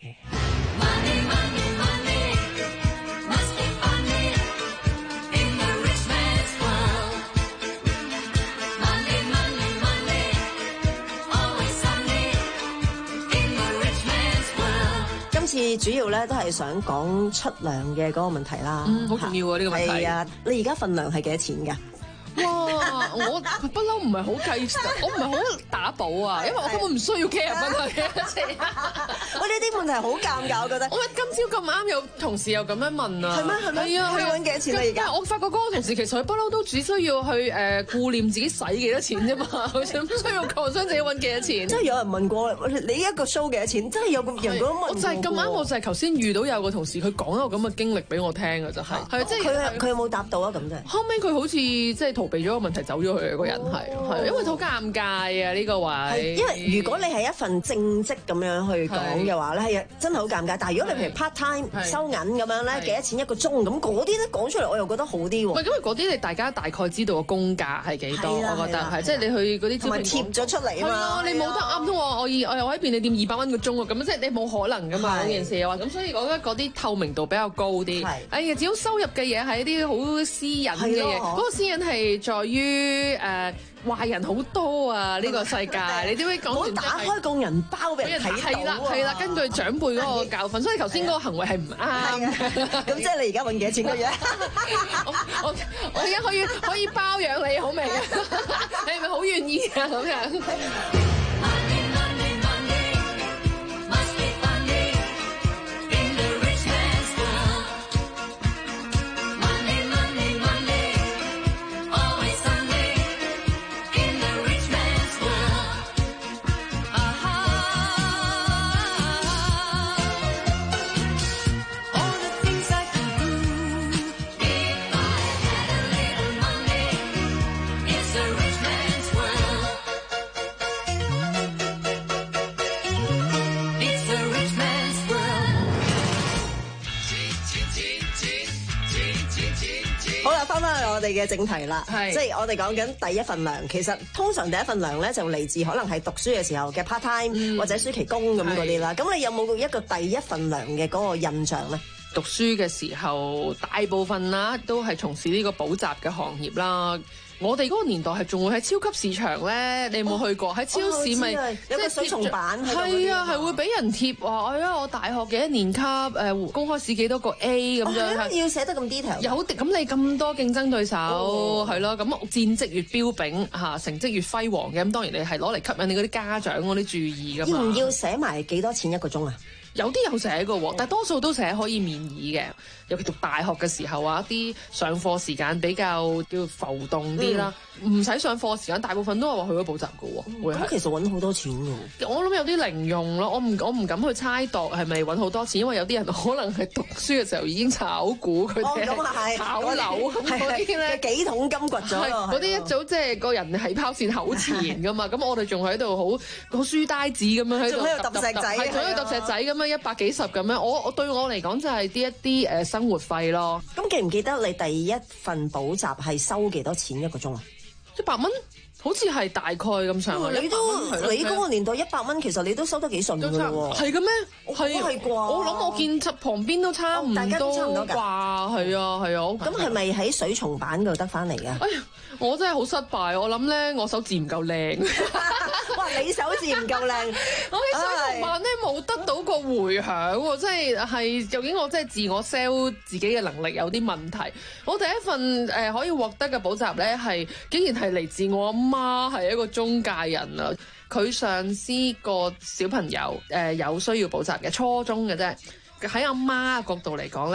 今次主要咧都係想講出糧嘅嗰個問題啦，
嗯，好重要啊呢個問題。
係啊，你而家份糧係幾多錢㗎？
哇！我不嬲唔係好計，我唔係好打補啊，因為我根本唔需要 care 分係幾多錢。
喂，呢啲問題好尷尬，我覺得。
我今朝咁啱有同事又咁樣問啊。
係咩？係咩？
係啊，
佢揾幾多錢啊？而家
我發覺嗰個同事其實佢不嬲都只需要去誒顧念自己使幾多錢啫嘛，佢唔需要講想自己揾幾多錢。
真係有人問過你一個 show 幾多錢？真係有個人咁問過。
我就係咁啱，我就係頭先遇到有個同事，佢講一個咁嘅經歷俾我聽嘅就係。係即係
佢佢有冇答到啊？咁啫。
後尾佢好似即係逃避咗個問題走咗去嘅個人係係，因為好尷尬啊呢個位。
因為如果你係一份正職咁樣去講嘅話咧，係真係好尷尬。但係如果你譬如 part time 收銀咁樣咧，幾多錢一個鐘咁嗰啲咧講出嚟，我又覺得好啲喎。
唔係，因為嗰啲你大家大概知道個工價係幾多，我覺得係即係你去嗰啲
同埋貼咗出嚟啊嘛。
你冇得啱通我我以我又喺便利店二百蚊個鐘喎，咁即係你冇可能噶嘛嗰件事啊。咁所以我覺得嗰啲透明度比較高啲。哎呀，只要收入嘅嘢係一啲好私隱嘅嘢，嗰個私隱係在於誒。壞人好多啊！呢個世界，你點會講完
打開工人包俾人睇到啊？
係啦係啦，根據長輩嗰個教訓，所以頭先嗰個行為係唔啱。
咁即係你而家揾幾多錢嘅嘢？
我我我而家可以可以包養你好未啊？你係咪好願意啊？咁樣。
我哋嘅正題啦，即係我哋講緊第一份糧。其實通常第一份糧咧就嚟自可能係讀書嘅時候嘅 part time、嗯、或者暑期工咁嗰啲啦。咁你有冇一個第一份糧嘅嗰個印象咧？
讀書嘅時候，大部分啦都係從事呢個補習嘅行業啦。我哋嗰個年代係仲會喺超級市場咧，你有冇去過？喺、哦、超市咪、哦、
有個水松板喺度。
係啊，係會俾人貼話，哎呀，我大學幾多年級誒、呃、公開試幾多個 A 咁樣。
哦、要寫得咁 detail。
有咁你咁多競爭對手係咯，咁、哦、戰績越彪炳嚇，成績越輝煌嘅，咁當然你係攞嚟吸引你嗰啲家長嗰啲注意㗎嘛。
要唔要寫埋幾多錢一個鐘啊？
有啲有寫嘅喎，但係多數都寫可以免議嘅。尤其讀大學嘅時候啊，一啲上課時間比較叫浮動啲啦，唔使、嗯、上課時間，大部分都係話去咗補習嘅喎。會
咁、嗯、其實揾好多錢㗎。
我諗有啲零用咯，我唔我唔敢去猜度係咪揾好多錢，因為有啲人可能係讀書嘅時候已經炒股，佢哋係炒樓嗰啲咧
幾桶金掘咗。
嗰啲一早即係個人係拋線口前㗎嘛，咁我哋仲喺度好好書呆子咁樣喺度，
仲喺度揼石仔，
仲喺度揼石仔咁樣一百幾十咁樣。我我對我嚟講就係啲一啲誒生活費咯。
咁記唔記得你第一份補習係收幾多錢一個鐘啊？
一百蚊，好似係大概咁上下。
你都你嗰個年代一百蚊，其實你都收得幾順㗎喎。
係嘅咩？
係係啩？
我諗我見旁邊都差唔多，大家都差唔多㗎。係啊係啊。
咁係咪喺水松板度得翻嚟㗎？
哎呀，我真係好失敗。我諗咧，我手字唔夠靚。
哇！你手字唔夠靚，
我喺水松板咧冇得到個迴響喎，即係係究竟我真係自我 sell 自己嘅能力有啲問題。我第一份誒、呃、可以獲得嘅補習咧，係竟然係嚟自我阿媽，係一個中介人啊。佢上司個小朋友誒、呃、有需要補習嘅初中嘅啫，喺阿媽角度嚟講咧。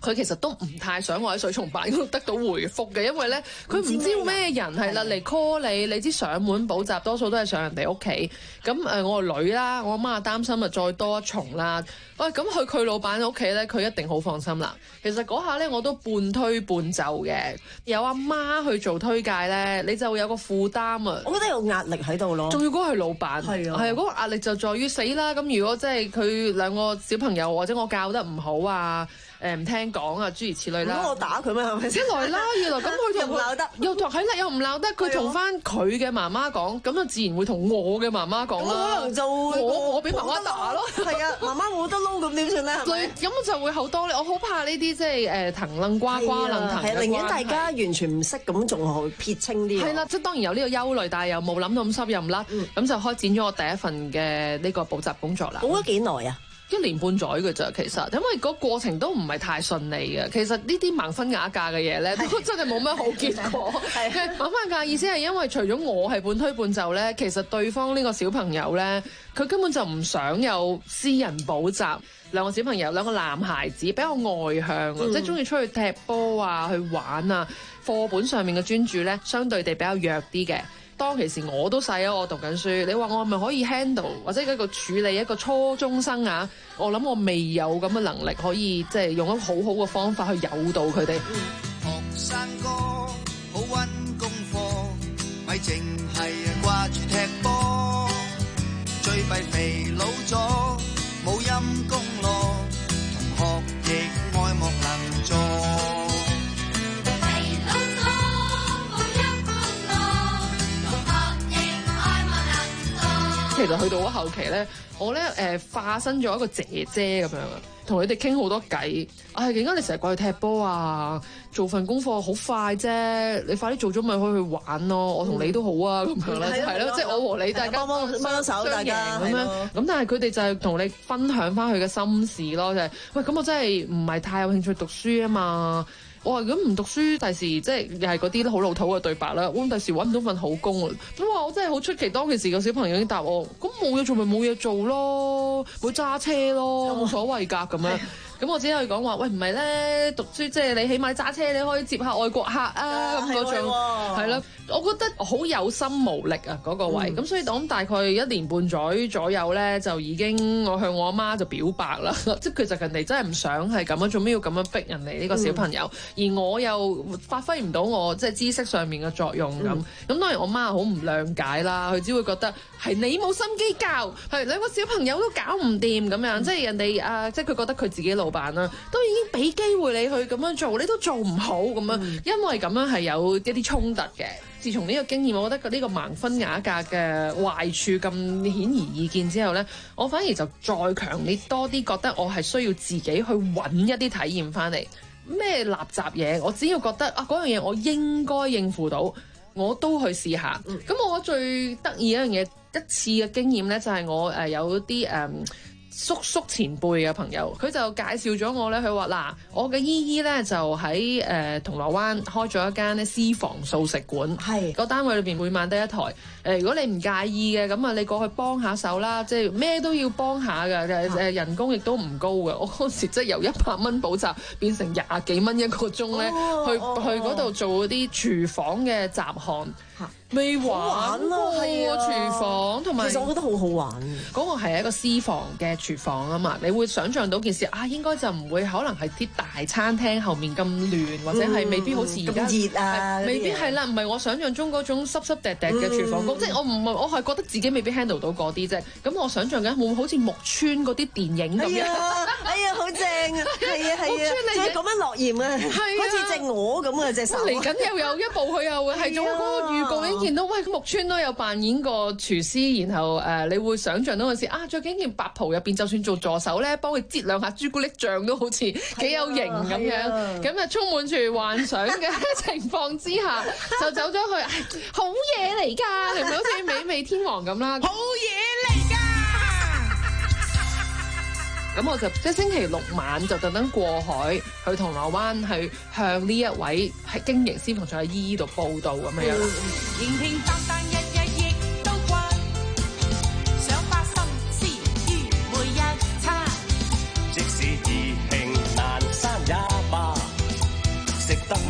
佢其實都唔太想我喺水松辦嗰度得到回覆嘅，因為咧佢唔知咩人係啦嚟 call 你，你知上門補習多數都係上人哋屋企，咁誒、呃、我個女啦，我阿媽擔心啊再多一重啦，喂咁去佢老闆屋企咧，佢一定好放心啦。其實嗰下咧我都半推半就嘅，有阿媽去做推介咧，你就會有個負擔啊，
我覺得有壓力喺度咯，
仲要嗰個係老闆，係啊，係啊，嗰個壓力就在於死啦。咁如果即係佢兩個小朋友或者我教得唔好啊。誒唔聽講啊，諸如此類啦。
咁我打佢咩？係咪先？
一來啦，二來咁佢
又唔鬧得，
又同係啦，又唔鬧得。佢同翻佢嘅媽媽講，咁就自然會同我嘅媽媽講啦。
可能就
我我俾媽媽打咯。
係啊，媽媽冇得撈咁點算咧？係咪？
咁就會好多咧。我好怕呢啲即係誒騰楞瓜瓜楞騰嘅關係。
寧願大家完全唔識咁，仲可以撇清啲。
係啦，即係當然有呢個憂慮，但係又冇諗到咁濕又唔甩，咁就開展咗我第一份嘅呢個補習工作啦。
補咗幾耐啊？
一年半載嘅咋，其實因為個過程都唔係太順利嘅。其實呢啲盲婚啞嫁嘅嘢咧，都真係冇乜好結果。盲婚啞嫁意思係因為除咗我係半推半就咧，其實對方呢個小朋友咧，佢根本就唔想有私人補習。兩個小朋友，兩個男孩子比較外向啊，嗯、即係中意出去踢波啊，去玩啊。課本上面嘅專注咧，相對地比較弱啲嘅。當其時我都細啊，我讀緊書。你話我係咪可以 handle 或者一個處理一個初中生啊？我諗我未有咁嘅能力可以即係用一個好好嘅方法去誘導佢哋。
學生哥好溫功課，咪淨係掛住踢波，最弊肥佬咗冇陰功咯，同學亦愛莫能助。
其實去到嗰後期咧，我咧誒、呃、化身咗一個姐姐咁樣啊，同佢哋傾好多偈。唉，點解你成日掛去踢波啊？做份功課好快啫，你快啲做咗咪可以去玩咯。我同你都好啊，咁樣啦，係咯，即係我和你大家
幫幫手，大家
咁樣。咁但係佢哋就係同你分享翻佢嘅心事咯，就係、是、喂咁我真係唔係太有興趣讀書啊嘛。我話如果唔讀書，第時即係又係嗰啲好老土嘅對白啦。我第時揾唔到份好工啊！咁話我真係好出奇，當其時個小朋友已經答我：咁冇嘢做咪冇嘢做咯，會揸車咯，冇所謂㗎咁樣。咁我只可以講話，喂唔係咧，讀書即係你起碼揸車，你可以接下外國客啊咁嗰種，係咯。我覺得好有心無力啊嗰、那個位。咁、嗯、所以我諗大概一年半載左右咧，就已經我向我阿媽就表白啦。即係其實人哋真係唔想係咁樣，做咩要咁樣逼人哋呢個小朋友？嗯、而我又發揮唔到我即係知識上面嘅作用咁。咁、嗯、當然我媽好唔諒解啦，佢只會覺得係你冇心機教，係兩個小朋友都搞唔掂咁樣。嗯、即係人哋啊，即係佢覺得佢自己老闆啦，都已經俾機會你去咁樣做，你都做唔好咁樣，嗯、因為咁樣係有一啲衝突嘅。自從呢個經驗，我覺得呢個盲婚啞嫁嘅壞處咁顯而易見之後呢，我反而就再強烈多啲覺得我係需要自己去揾一啲體驗翻嚟。咩垃圾嘢，我只要覺得啊嗰樣嘢我應該應付到，我都去試下。咁、嗯、我最得意一樣嘢，一次嘅經驗呢，就係我誒有啲誒。嗯叔叔前輩嘅朋友，佢就介紹咗我咧。佢話嗱，我嘅姨姨咧就喺誒、呃、銅鑼灣開咗一間咧私房素食館，係個單位裏邊每晚得一台。誒、呃，如果你唔介意嘅，咁啊你過去幫下手啦，即係咩都要幫下嘅。誒誒，人工亦都唔高嘅。我嗰時即係由一百蚊補習變成廿幾蚊一個鐘咧、哦，去、哦、去嗰度做嗰啲廚房嘅雜項。未玩咯，係啊！廚房同埋，
其實我覺得好好玩。
嗰個係一個私房嘅廚房啊嘛，你會想像到件事啊，應該就唔會可能係啲大餐廳後面咁亂，或者係未必好似而家
咁熱啊，
未必係啦，唔係我想像中嗰種濕濕滴滴嘅廚房工，嗯、即係我唔係我係覺得自己未必 handle 到嗰啲啫。咁我想像緊會唔會好似木村嗰啲電影咁樣？
哎呀，好正啊！係啊係啊，即係咁樣落鹽啊，好似隻鵝咁啊隻手。
嚟緊又有一部佢又會係做嗰個預告已經見到，喂木村都有扮演過廚師，然後誒、呃、你會想像到嗰時啊，着緊件白袍入邊，就算做助手咧，幫佢擠兩下朱古力醬都好似幾有型咁樣，咁啊充滿住幻想嘅情況之下，就走咗去，哎、好嘢嚟㗎，係咪好似美味天王咁啦？好嘢嚟㗎！咁我就即係星期六晚就特登過海去銅鑼灣，去向呢一位係經營私房菜嘅姨姨度報道咁樣樣。
平平淡淡日日亦都慣，想把心思於每一餐。
即使意興闌珊也罷，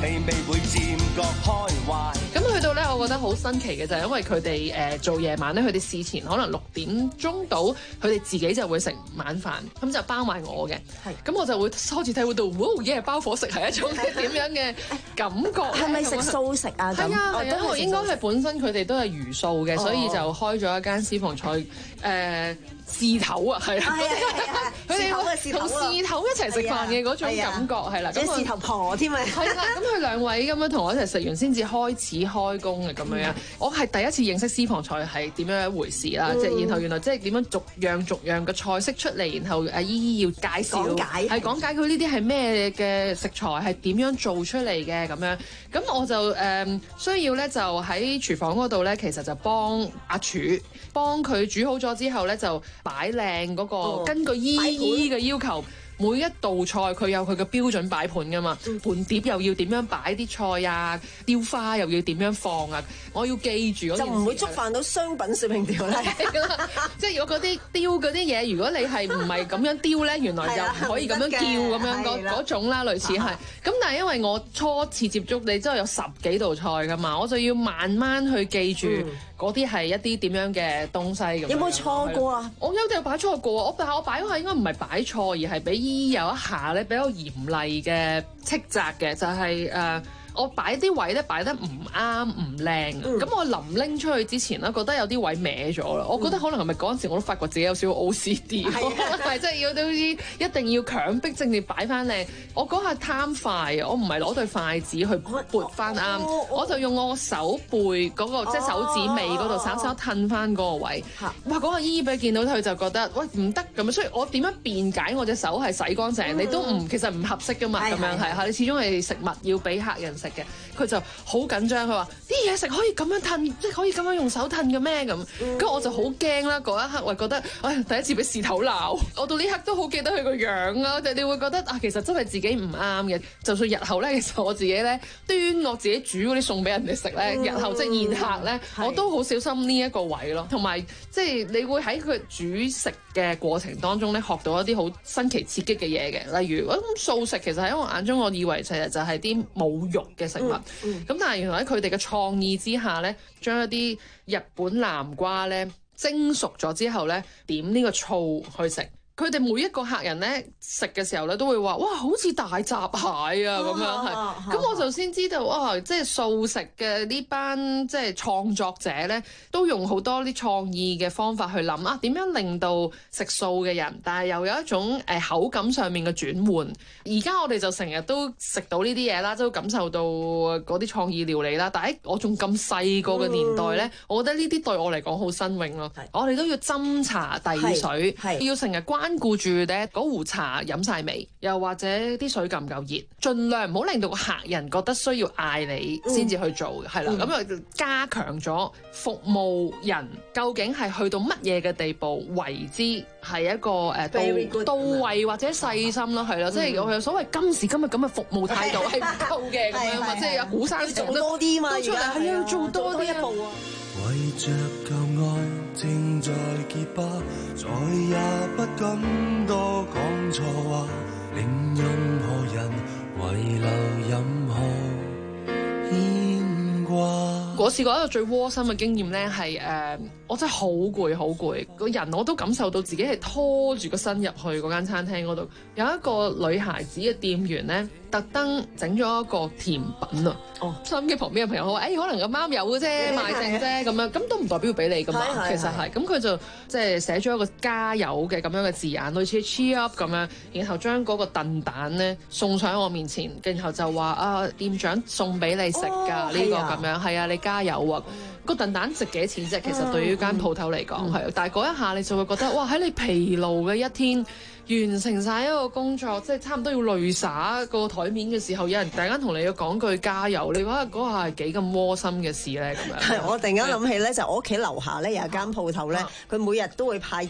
你未會漸覺開懷。
咁去到咧，我覺得好新奇嘅就係因為佢哋誒做夜晚咧，佢哋事前可能六點鐘到，佢哋自己就會食晚飯，咁就包埋我嘅。係，咁我就會開始睇會到，哇！夜包伙食係一種點樣嘅感覺？
係咪食素食啊？
係啊，係啊，因為應該係本身佢哋都係魚素嘅，所以就開咗一間私房菜誒。事頭啊，係啊，佢哋同事頭一齊食飯嘅嗰種感覺係啦，
咁事頭婆添啊，
係啦，咁佢兩位咁樣同我一齊食完先至開始開工嘅咁樣，我係第一次認識私房菜係點樣一回事啦，即係然後原來即係點樣逐樣逐樣嘅菜式出嚟，然後阿姨姨要介紹，係講解佢呢啲係咩嘅食材，係點樣做出嚟嘅咁樣，咁我就誒需要咧就喺廚房嗰度咧，其實就幫阿廚幫佢煮好咗之後咧就。擺靚嗰個，哦、根據姨姨嘅要求，每一道菜佢有佢嘅標準擺盤㗎嘛，嗯、盤碟又要點樣擺啲菜啊，雕花又要點樣放啊，我要記住嗰件事就唔會觸犯到商品說明條例。即係如果嗰啲雕嗰啲嘢，如果你係唔係咁樣雕咧，原來就唔可以咁樣叫咁樣嗰嗰種啦，類似係。咁但係因為我初次接觸你，之後有十幾道菜㗎嘛，我就要慢慢去記住。嗯嗰啲係一啲點樣嘅東西咁。有冇錯過啊？我有啲擺錯過，我但係我擺嗰下應該唔係擺錯，而係俾姨姨有一下咧比較嚴厲嘅斥責嘅，就係、是、誒。Uh, 我擺啲位咧擺得唔啱唔靚，咁、嗯、我臨拎出去之前咧，覺得有啲位歪咗啦。嗯、我覺得可能係咪嗰陣時我都發覺自己有少少 O C D，係即係要都一定要強迫症地擺翻靚。我嗰下貪快，我唔係攞對筷子去撥翻啱，我，我，我就用我手背嗰、嗰個、哦、即係手指尾嗰度稍稍褪翻嗰個位。哦、哇！嗰、嗰個姨姨俾佢見到佢就覺得喂唔得咁樣，所以我點樣辯解我隻手係洗乾淨？嗯、你都唔其實唔合適噶嘛，咁樣係嚇。你始終係食物要俾客人食嘅，佢就好緊張。佢話啲嘢食可以咁樣褪，即係可以咁樣用手褪嘅咩咁？跟住、嗯、我就好驚啦。嗰一刻我覺得，唉，第一次俾事頭鬧。我到呢刻都好記得佢個樣啊！你會覺得啊，其實真係自己唔啱嘅。就算日後咧，其實我自己咧端我自己煮嗰啲餸俾人哋食咧，嗯、日後即係宴客咧，嗯、我都好小心呢一個位咯。同埋即係你會喺佢煮食嘅過程當中咧，學到一啲好新奇刺激嘅嘢嘅。例如，咁素食其實喺我眼中，我以為其實就係啲冇肉嘅食物。咁、嗯嗯、但係原來喺佢哋嘅創意之下咧，將一啲日本南瓜咧蒸熟咗之後咧，點呢個醋去食。佢哋每一個客人咧食嘅時候咧，都會話：哇，好似大閘蟹啊咁樣係。咁我就先知道，哇！即係素食嘅呢班即係創作者咧，都用好多啲創意嘅方法去諗啊，點樣令到食素嘅人，但係又有一種誒、呃、口感上面嘅轉換。而家我哋就成日都食到呢啲嘢啦，都感受到嗰啲創意料理啦。但係我仲咁細個嘅年代咧，嗯、我覺得呢啲對我嚟講好新穎咯。是我哋都要斟茶遞水，要成日關。關顧住咧嗰壺茶飲晒未，又或者啲水夠唔夠熱，盡量唔好令到個客人覺得需要嗌你先至去做嘅，係啦、嗯。咁就加強咗服務人究竟係去到乜嘢嘅地步為之係一個誒、呃、到 good, 到位或者細心咯，係咯，即係我有所謂今時今日咁嘅服務態度係唔夠嘅咁樣嘛，即係阿古生做多啲嘛，而家係要做多啲一步啊。
為着舊愛正在結巴，再也不敢多講錯話，令任何人遺留任何牽掛。
我試過一個最窩心嘅經驗咧，係誒、呃，我真係好攰好攰，個人我都感受到自己係拖住個身入去嗰間餐廳嗰度，有一個女孩子嘅店員咧，特登整咗一個甜品啊！哦，收音機旁邊嘅朋友話：誒、欸，可能咁啱有嘅啫，賣剩啫，咁樣咁都唔代表俾你噶嘛。其實係，咁佢就即係寫咗一個加油嘅咁樣嘅字眼，類似 cheer up 咁樣，然後將嗰個燉蛋咧送上喺我面前，然後就話啊，店長送俾你食㗎，呢、哦、個咁樣係啊，你加油啊！個燉蛋值幾錢啫？其實對於間鋪頭嚟講係，但係嗰一下你就會覺得哇！喺你疲勞嘅一天完成晒一個工作，即係差唔多要淚灑個台面嘅時候，有人突然間同你要講句加油，你覺得嗰下係幾咁窩心嘅事咧？咁樣係我突然間諗起咧，就我屋企樓下咧有一間鋪頭咧，佢每日都會派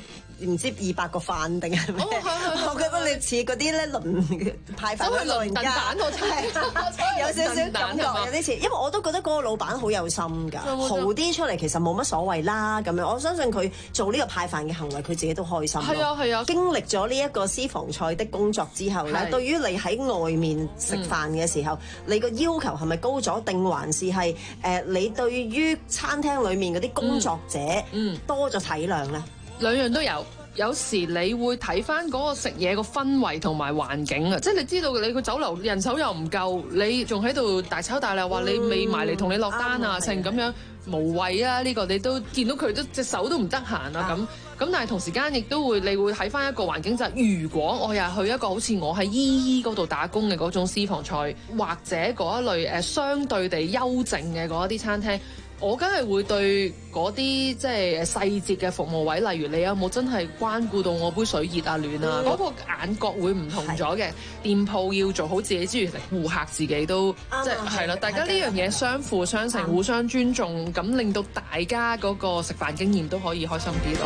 唔知二百個飯定係咩？我覺得你似嗰啲咧輪派飯嘅老人家，有少少感覺，有啲似。因為我都覺得嗰個老闆好有心㗎，豪啲出嚟其實冇乜所謂啦。咁樣我相信佢做呢個派飯嘅行為，佢自己都開心。
係啊係啊！
經歷咗呢一個私房菜的工作之後咧，對於你喺外面食飯嘅時候，你個要求係咪高咗，定還是係誒你對於餐廳裡面嗰啲工作者多咗體諒咧？
兩樣都有。有時你會睇翻嗰個食嘢個氛圍同埋環境啊，即係你知道你個酒樓人手又唔夠，你仲喺度大吵大鬧話你未埋嚟同你落單啊，成咁樣無謂啊！呢個你都見到佢都隻手都唔得閒啊咁。咁但係同時間亦都會，你會睇翻一個環境就係，如果我又去一個好似我喺姨姨嗰度打工嘅嗰種私房菜，或者嗰一類誒相對地幽靜嘅嗰一啲餐廳。我梗係會對嗰啲即係細節嘅服務位，例如你有冇真係關顧到我杯水熱啊暖啊，嗰、嗯、個眼角會唔同咗嘅。店鋪要做好自己之餘，顧客自己都即係係啦，大家呢樣嘢相輔相成，互相尊重，咁令到大家嗰個食飯經驗都可以開心啲咯。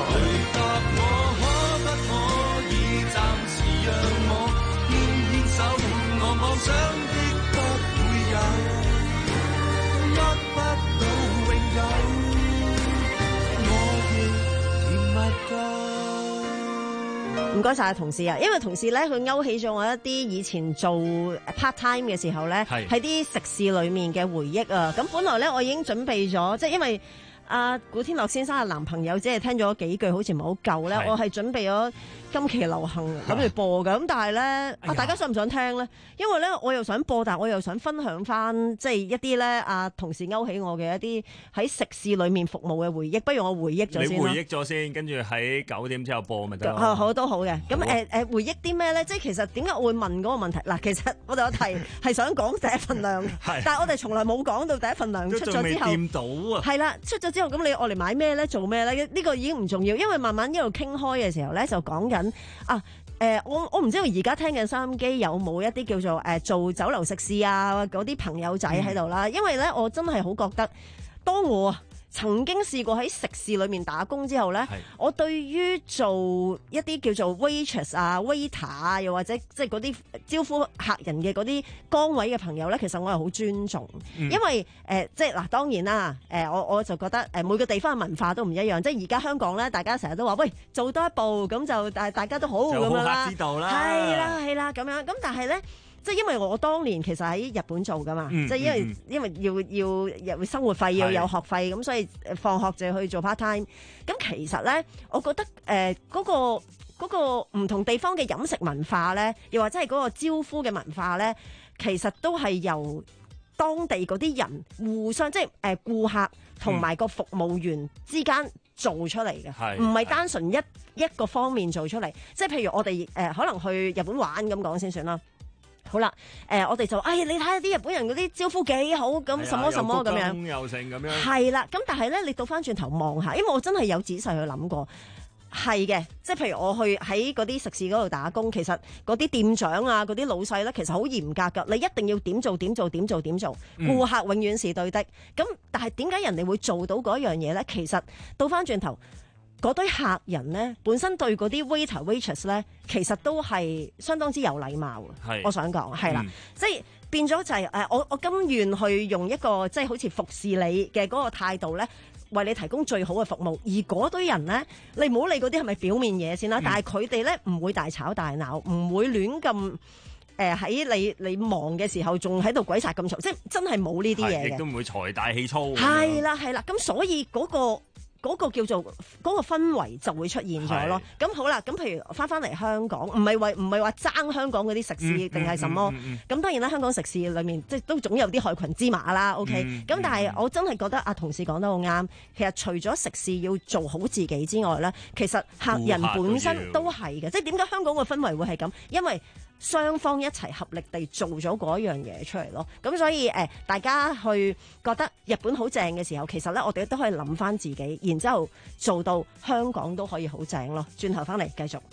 唔該晒同事啊，因為同事咧佢勾起咗我一啲以前做 part time 嘅時候咧，喺啲食肆裏面嘅回憶啊。咁本來咧我已經準備咗，即係因為阿古天樂先生嘅男朋友只係聽咗幾句，好似唔係好夠咧，我係準備咗今期流行諗住播㗎。咁但係咧啊，大家想唔想聽咧？因為咧我又想播，但係我又想分享翻即係一啲咧啊同事勾起我嘅一啲喺食肆裏面服務嘅回憶。不如我回憶咗先。
你回憶咗先，跟住喺九點之後播咪得咯。
好都好嘅。咁誒誒回憶啲咩咧？即係其實點解我會問嗰個問題？嗱，其實我哋有提係想講第一份糧，但係我哋從來冇講到第一份糧出咗之後。都仲未掂到啊！係啦，出咗之後咁你我嚟買咩咧？做咩咧？呢、呢個已經唔重要，因為慢慢一路傾開嘅時候咧，就講緊啊。誒、呃，我我唔知道而家聽緊收音機有冇一啲叫做誒、呃、做酒樓食肆啊嗰啲朋友仔喺度啦，因為咧我真係好覺得，當我啊曾經試過喺食肆裏面打工之後咧，我對於做一啲叫做 waitress 啊、waiter 啊，又或者即係嗰啲招呼客人嘅嗰啲崗位嘅朋友咧，其實我係好尊重，嗯、因為誒、呃、即係嗱，當然啦，誒、呃、我我就覺得誒每個地方嘅文化都唔一樣，即係而家香港咧，大家成日都話喂做多一步咁就大大家都好咁樣啦，知道啦，係啦係啦咁樣，咁但係咧。即係因為我當年其實喺日本做㗎嘛，嗯、即係因為、嗯、因為要要生活費要有學費，咁所以放學就去做 part time。咁其實咧，我覺得誒嗰、呃嗰個嗰個唔同地方嘅飲食文化咧，又或者係嗰個招呼嘅文化咧，其實都係由當地嗰啲人互相即係誒顧客同埋個服務員之間做出嚟嘅，唔係、嗯、單純一一個方面做出嚟。即係譬如我哋誒、呃、可能去日本玩咁講先算啦。好啦，誒、呃，我哋就，哎，你睇下啲日本人嗰啲招呼幾好，咁什麼什麼咁樣，
又成咁樣，
係啦，咁但係咧，你倒翻轉頭望下，因為我真係有仔細去諗過，係嘅，即係譬如我去喺嗰啲食肆嗰度打工，其實嗰啲店長啊，嗰啲老細咧，其實好嚴格㗎，你一定要點做點做點做點做，顧客永遠是對的。咁、嗯、但係點解人哋會做到嗰樣嘢咧？其實倒翻轉頭。嗰堆客人咧，本身對嗰啲 waiter waitress 咧，其實都係相當之有禮貌嘅。我想講係啦，嗯、即係變咗就係、是、誒，我我甘願去用一個即係好似服侍你嘅嗰個態度咧，為你提供最好嘅服務。而嗰堆人咧，你唔好理嗰啲係咪表面嘢先啦，嗯、但係佢哋咧唔會大吵大鬧，唔會亂咁誒喺你你忙嘅時候仲喺度鬼殺咁嘈，即係真係冇呢啲嘢嘅。亦都唔會財大氣粗。係啦係啦，咁所以嗰、嗰個。嗰個叫做嗰個氛圍就會出現咗咯。咁好啦，咁譬如翻翻嚟香港，唔係為唔係話爭香港嗰啲食肆定係什麼？咁、嗯嗯嗯、當然啦，香港食肆裏面即係都總有啲害群之馬啦。OK，咁、嗯、但係我真係覺得阿同事講得好啱。其實除咗食肆要做好自己之外咧，其實客人本身都係嘅。即係點解香港個氛圍會係咁？因為雙方一齊合力地做咗嗰樣嘢出嚟咯，咁所以誒、呃，大家去覺得日本好正嘅時候，其實咧我哋都可以諗翻自己，然之後做到香港都可以好正咯。轉頭翻嚟繼續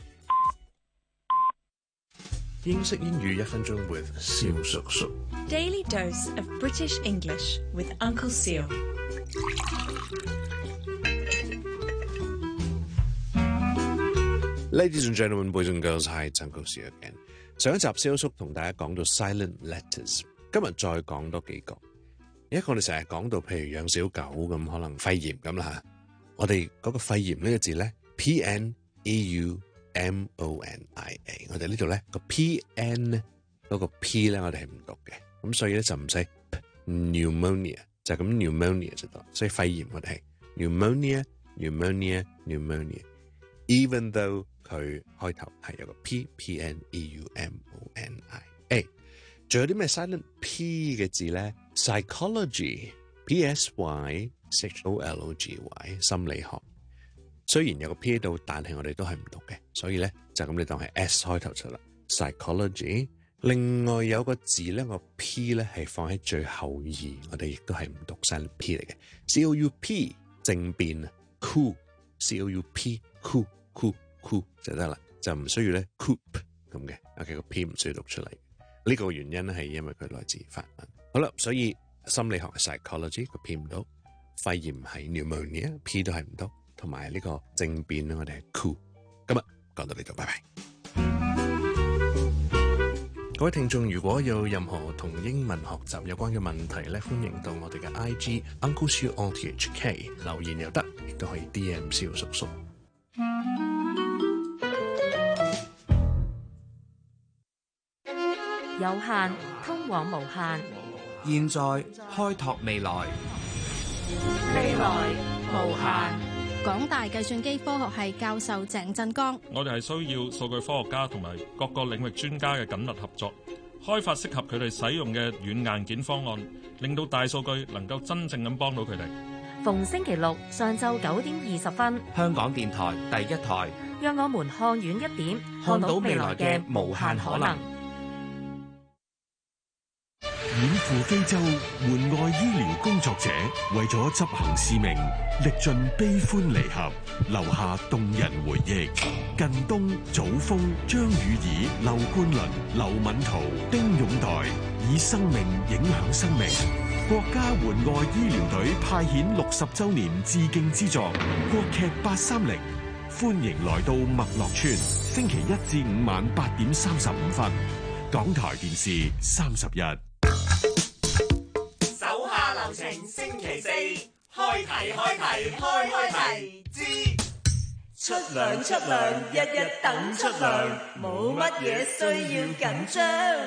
英式英語一分鐘 with 蕭叔叔。
Daily dose of British English with Uncle Seal。
Ladies and gentlemen, boys and girls, hi， 曾高士 again。上一集蕭叔同大家講到 silent letters， 今日再講多幾個。而家我哋成日講到，譬如養小狗咁，可能肺炎咁啦嚇。我哋嗰個肺炎呢個字咧 ，P N E U M O N I A， 我哋呢度咧個 P N 咧嗰個 P 咧，我哋係唔讀嘅，咁所以咧就唔使 pneumonia， 就咁 pneumonia 就得。所以肺炎我哋係 pneumonia，pneumonia，pneumonia。Even though 佢開頭係有個 P P N E U M O N I A， 仲有啲咩 silent P 嘅字咧 ？Psychology P S Y H O L O G Y 心理學，雖然有個 P 喺度，但係我哋都係唔讀嘅，所以咧就咁你當係 S 開頭出啦。Psychology， 另外有個字咧個 P 咧係放喺最後二，我哋亦都係唔讀 silent P 嚟嘅。C O U P 正變啊 ，cool C O U P cool cool cool 就得啦，就唔需要咧 coop 咁嘅。OK 個 P 唔需要讀出嚟，呢個原因係因為佢來自法文。好啦，所以心理學係 psychology 個 P 唔到，肺炎係 pneumonia P 都係唔到，同埋呢個正變咧我哋係 cool。今日講到呢度，拜拜。各位聽眾，如果有任何同英文學習有關嘅問題咧，歡迎到我哋嘅 I G Uncle Siu O T H K 留言又得，亦都可以 D M 蕭叔叔。
有限通往無限，
現在開拓未來，
未來無限。
港大計算機科學系教授鄭振剛，
我哋係需要數據科學家同埋各個領域專家嘅緊密合作，開發適合佢哋使用嘅軟硬件方案，令到大數據能夠真正咁幫到佢哋。
逢星期六上晝九點二十分，
香港電台第一台，
讓我們看遠一點，
看到未來嘅無限可能。
遠赴非洲援外醫療工作者為咗執行使命，歷盡悲歡離合，留下動人回憶。近東、祖峰、張宇儀、劉冠麟、劉敏圖、丁勇代，以生命影響生命。國家援外醫療隊派遣六十周年致敬之作，國劇八三零，歡迎來到麥樂村。星期一至五晚八點三十五分，港台電視三十一。
手下留情，星期四開題開題開開題之出糧出糧，日日等出糧，冇乜嘢需要緊張。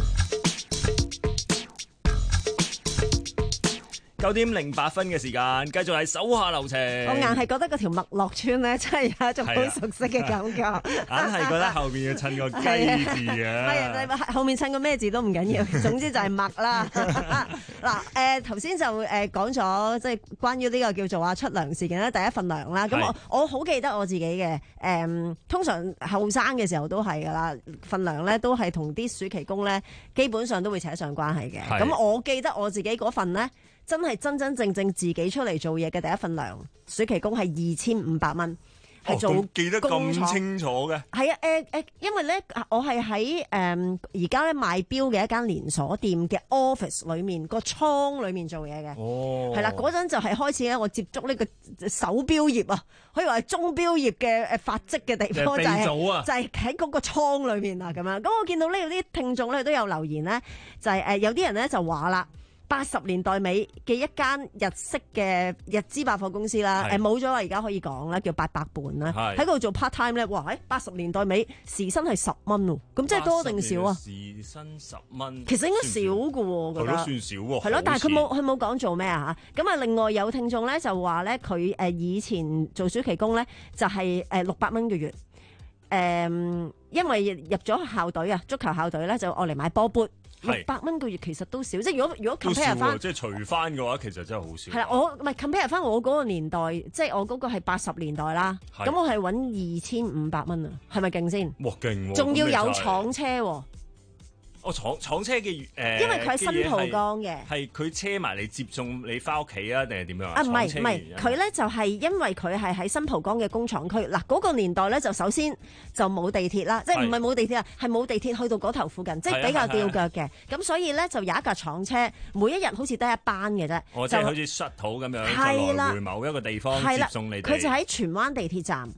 九點零八分嘅時間，繼續係手下留情。
我硬係覺得嗰條麥樂村咧，真係有一種好熟悉嘅感覺。
硬係覺得後面要襯個雞字啊！
係啊，後面襯個咩字都唔緊要，總之就係麥啦。嗱，誒頭先就誒講咗，即係關於呢個叫做啊出糧事件咧，第一份糧啦。咁我我好記得我自己嘅誒，通常後生嘅時候都係㗎啦，份糧咧都係同啲暑期工咧基本上都會扯上關係嘅。咁我記得我自己嗰份咧。真係真真正正自己出嚟做嘢嘅第一份糧，暑期工係二千五百蚊，係、哦、做工廠。
記得咁清楚嘅。係啊，誒、呃、誒，因為咧，我係喺誒而家咧賣錶嘅一間連鎖店嘅 office 裏面個倉裏面做嘢嘅。哦。係啦，嗰陣就係開始咧，我接觸呢個手錶業啊，可以話係鐘錶業嘅誒發跡嘅地方，就係、是、就係喺嗰個倉裏面啊咁樣。咁我見到呢啲聽眾咧都有留言咧，就係、是、誒有啲人咧就話啦。八十年代尾嘅一間日式嘅日資百貨公司啦，誒冇咗啦，而家可以講啦，叫八佰伴啦，喺嗰度做 part time 咧，哇！喺八十年代尾時薪係十蚊喎，咁即係多定少啊？時薪十蚊，其實應該少㗎喎，我覺得。係咯，算少喎。係咯，但係佢冇佢冇講做咩啊嚇？咁啊，另外有聽眾咧就話咧，佢誒以前做暑期工咧就係誒六百蚊個月，誒因為入咗校隊啊，足球校隊咧就愛嚟買波砵。六百蚊個月其實都少，即係如果如果 compare 翻，即係除翻嘅話，其實真係好少。係啦，我唔係 compare 翻我嗰個年代，即係我嗰個係八十年代啦。咁我係揾二千五百蚊啊，係咪勁先？哇，勁喎！仲要有廠車喎。哦，廠廠車嘅誒、呃，因為佢係新蒲崗嘅，係佢車埋你接送你翻屋企啊，定係點樣啊？啊，唔係唔係，佢咧就係因為佢係喺新蒲崗嘅工廠區。嗱，嗰個年代咧就首先就冇地鐵啦，即係唔係冇地鐵啊，係冇地鐵去到嗰頭附近，即係比較吊腳嘅。咁所以咧就有一架廠車，每一日好似得一班嘅啫。哦，即係好似 shuttle咁樣，就來回某一個地方接送你哋。佢就喺荃灣地鐵站。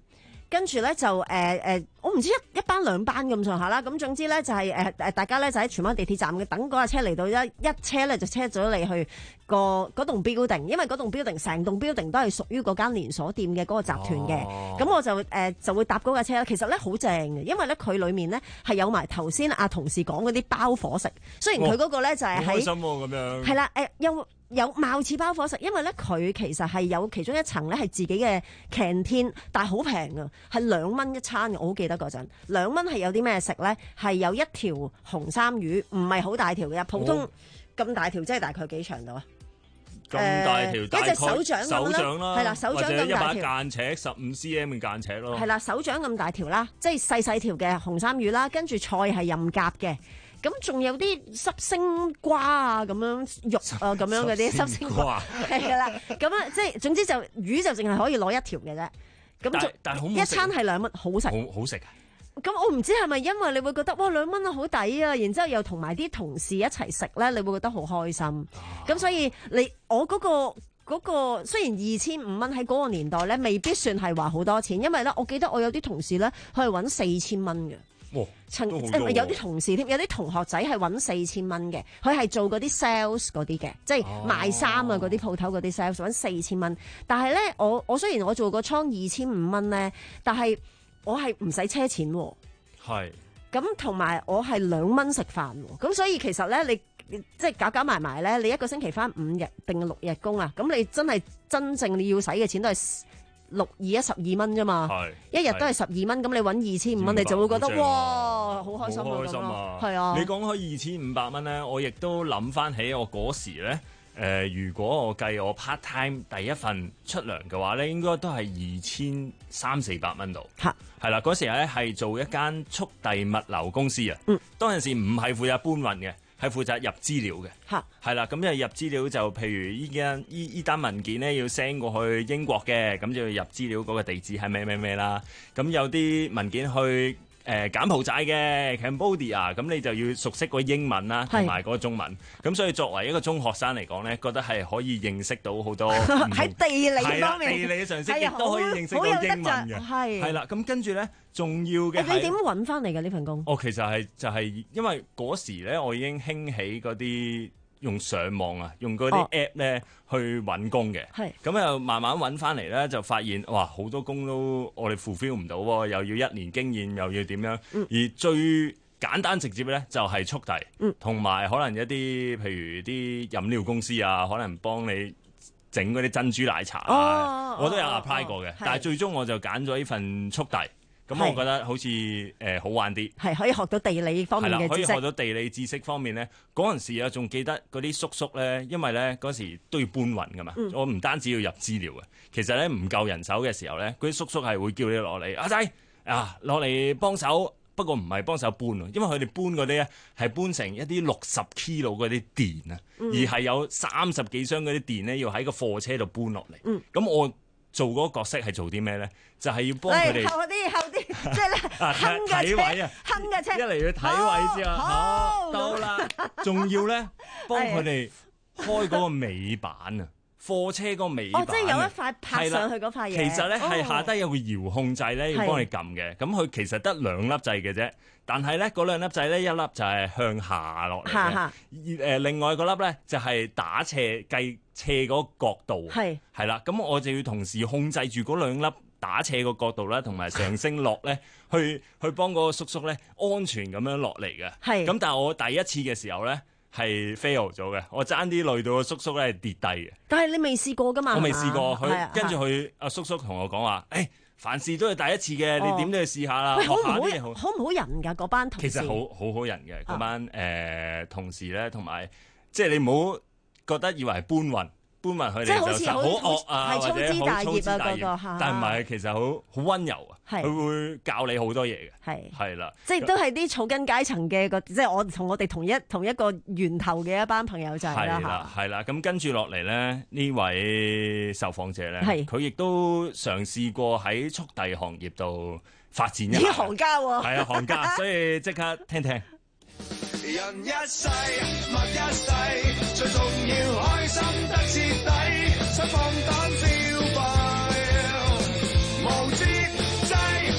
跟住咧就誒誒、呃，我唔知一一班兩班咁上下啦。咁總之咧就係誒誒，大家咧就喺荃灣地鐵站嘅等嗰架車嚟到一一車咧就車咗你去個嗰棟 building，因為嗰棟 building 成棟 building 都係屬於嗰間連鎖店嘅嗰個集團嘅。咁、哦、我就誒、呃、就會搭嗰架車啦。其實咧好正嘅，因為咧佢裡面咧係有埋頭先阿同事講嗰啲包伙食。雖然佢嗰個咧就係喺
開心喎咁樣。係
啦，誒有。有貌似包伙食，因為咧佢其實係有其中一層咧係自己嘅 canteen，但係好平啊，係兩蚊一餐嘅。我好記得嗰陣兩蚊係有啲咩食咧？係有一條紅衫魚，唔係好大條嘅，普通咁大條，即係大概幾長度啊？
咁大條，
一隻手掌咁啦，係啦，手掌咁大條，
一把間尺十五 cm 嘅間尺咯。
係啦，手掌咁大條啦，即係細細條嘅紅衫魚啦，跟住菜係任夾嘅。咁仲有啲濕星瓜啊，咁樣肉啊，咁樣嗰啲濕星瓜係啦。咁啊，即係總之就魚就淨係可以攞一條嘅啫。咁
但係好
一餐係兩蚊，好食。
好好食啊！
咁我唔知係咪因為你會覺得哇兩蚊啊好抵啊，然之後又同埋啲同事一齊食咧，你會覺得好開心。咁、啊、所以你我嗰、嗰個嗰、嗰個雖然二千五蚊喺嗰個年代咧，未必算係話好多錢，因為咧我記得我有啲同事咧，佢係揾四千蚊嘅。
哇！
曾有啲同事添，有啲同學仔係揾四千蚊嘅，佢係做嗰啲 sales 嗰啲嘅，即係賣衫啊嗰啲鋪頭嗰啲 sales 揾四千蚊。但係咧，我我雖然我做個倉二千五蚊咧，但係我係唔使車錢喎。係。咁同埋我係兩蚊食飯喎，咁所以其實咧，你即係搞搞埋埋咧，你一個星期返五日定六日工啊，咁你真係真正你要使嘅錢都係六二一十二蚊啫嘛，一日都係十二蚊，咁你揾二千五蚊，你就會覺得哇，好開心啊！
好開心啊！
係啊！
你講開二千五百蚊咧，我亦都諗翻起我嗰時咧，誒、呃，如果我計我 part time 第一份出糧嘅話咧，應該都係二千三四百蚊度。嚇，係啦，嗰時咧係做一間速遞物流公司啊。嗯，當陣時唔係負責搬運嘅。係負責入資料嘅，係啦，咁因為入資料就譬如依間依依單文件咧要 send 過去英國嘅，咁就要入資料嗰個地址係咩咩咩啦。咁有啲文件去誒柬埔寨嘅 Cambodia，咁你就要熟悉個英文啦，同埋嗰個中文。咁所以作為一個中學生嚟講咧，覺得係可以認識到好多
喺地理方面，
地理常識亦都可以認識到英文嘅，
係係
啦。咁跟住咧。重要嘅係
你點揾翻嚟嘅呢份工？
哦，其實係就係、是、因為嗰時咧，我已經興起嗰啲用上網啊，用嗰啲 app 咧、哦、去揾工嘅。係咁又慢慢揾翻嚟咧，就發現哇，好多工都我哋 fulfill 唔到喎，又要一年經驗，又要點樣？嗯、而最簡單直接咧，就係速遞，同、嗯、埋可能一啲譬如啲飲料公司啊，可能幫你整嗰啲珍珠奶茶啊，哦、我都有 apply 過嘅、哦。但係最終我就揀咗呢份速遞。咁我覺得好似誒、呃、好玩啲，係可以學到地理方面嘅知識。係啦，可以學到地理知識方面咧，嗰陣時啊，仲記得嗰啲叔叔咧，因為咧嗰時都要搬運噶嘛、嗯，我唔單止要入資料嘅，其實咧唔夠人手嘅時候咧，嗰啲叔叔係會叫你落嚟，阿仔啊落嚟幫手，不過唔係幫手搬喎，因為佢哋搬嗰啲咧係搬成一啲六十 kilo 嗰啲電啊、嗯，而係有三十幾箱嗰啲電咧要喺個貨車度搬落嚟。咁、嗯、我做嗰個角色係做啲咩咧？就係、是、要幫佢哋
後啲後啲，即係咧哼嘅車，
位啊，
哼嘅車，
一嚟要睇位先啊，好到啦，仲要咧幫佢哋開嗰個尾板啊，貨車嗰個尾板、啊，
哦，即係有一塊拍上去嗰塊嘢。
其實咧係、哦、下低有個遙控掣咧，要幫你撳嘅。咁佢其實得兩粒掣嘅啫，但係咧嗰兩粒掣咧，一粒就係向下落嚟嘅，誒另外個粒咧就係打斜計斜嗰個角度，係係啦。咁我就要同時控制住嗰兩粒。打斜個角度啦，同埋上升落咧，去去幫嗰個叔叔咧安全咁樣落嚟嘅。係咁，但係我第一次嘅時候咧係 fail 咗嘅，我爭啲累到個叔叔咧跌低嘅。但係你未試過㗎嘛？我未試過，佢跟住佢阿叔叔同我講話，誒、欸，凡事都係第一次嘅、哦，你點都要試下啦。好唔好？好唔好人㗎？嗰班同事其實好好好人嘅嗰班誒、呃、同事咧，同埋即係你唔好覺得以為係搬運。搬運佢哋就好惡啊，或者好粗枝大葉，但係唔係，其實好好溫柔啊。佢會教你好多嘢嘅，係係啦，即係都係啲草根階層嘅個，即係我同我哋同一同一個源頭嘅一班朋友就係啦，係啦，係啦。咁跟住落嚟咧，呢位受訪者咧，佢亦都嘗試過喺速遞行業度發展一下，行家喎，係啊，行家，所以即刻聽聽。人一世物一世，最重要開心得徹底，想放膽消費，無節制。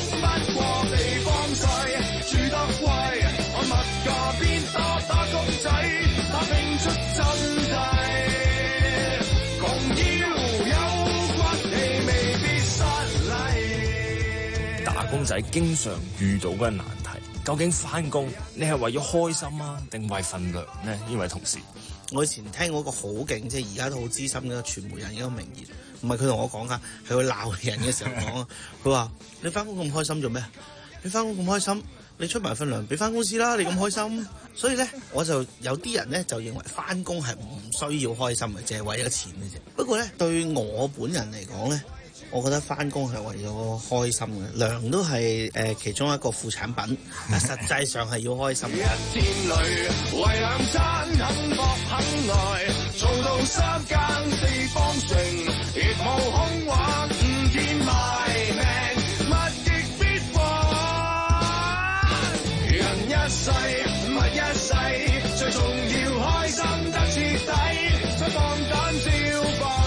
工仔經常遇到嘅難題。究竟返工你係為咗開心啊，定為份糧呢？呢位同事，
我以前聽過一個好勁，即係而家都好資深嘅傳媒人一個名言，唔係佢同我講㗎，係佢鬧人嘅時候講啊。佢話：你返工咁開心做咩？你返工咁開心，你出埋份糧俾返公司啦！你咁開心，所以咧我就有啲人咧就認為返工係唔需要開心嘅，淨係為咗錢嘅啫。不過咧對我本人嚟講咧，我覺得返工係為咗開心嘅，糧都係誒、呃、其中一個副產品，但實際上係要開心嘅。
一天裏為兩餐肯搏肯來，做到三更四方城，亦無空話五天賣命，物極必還。人一世物一世，最重要開心得徹底，再放膽消費。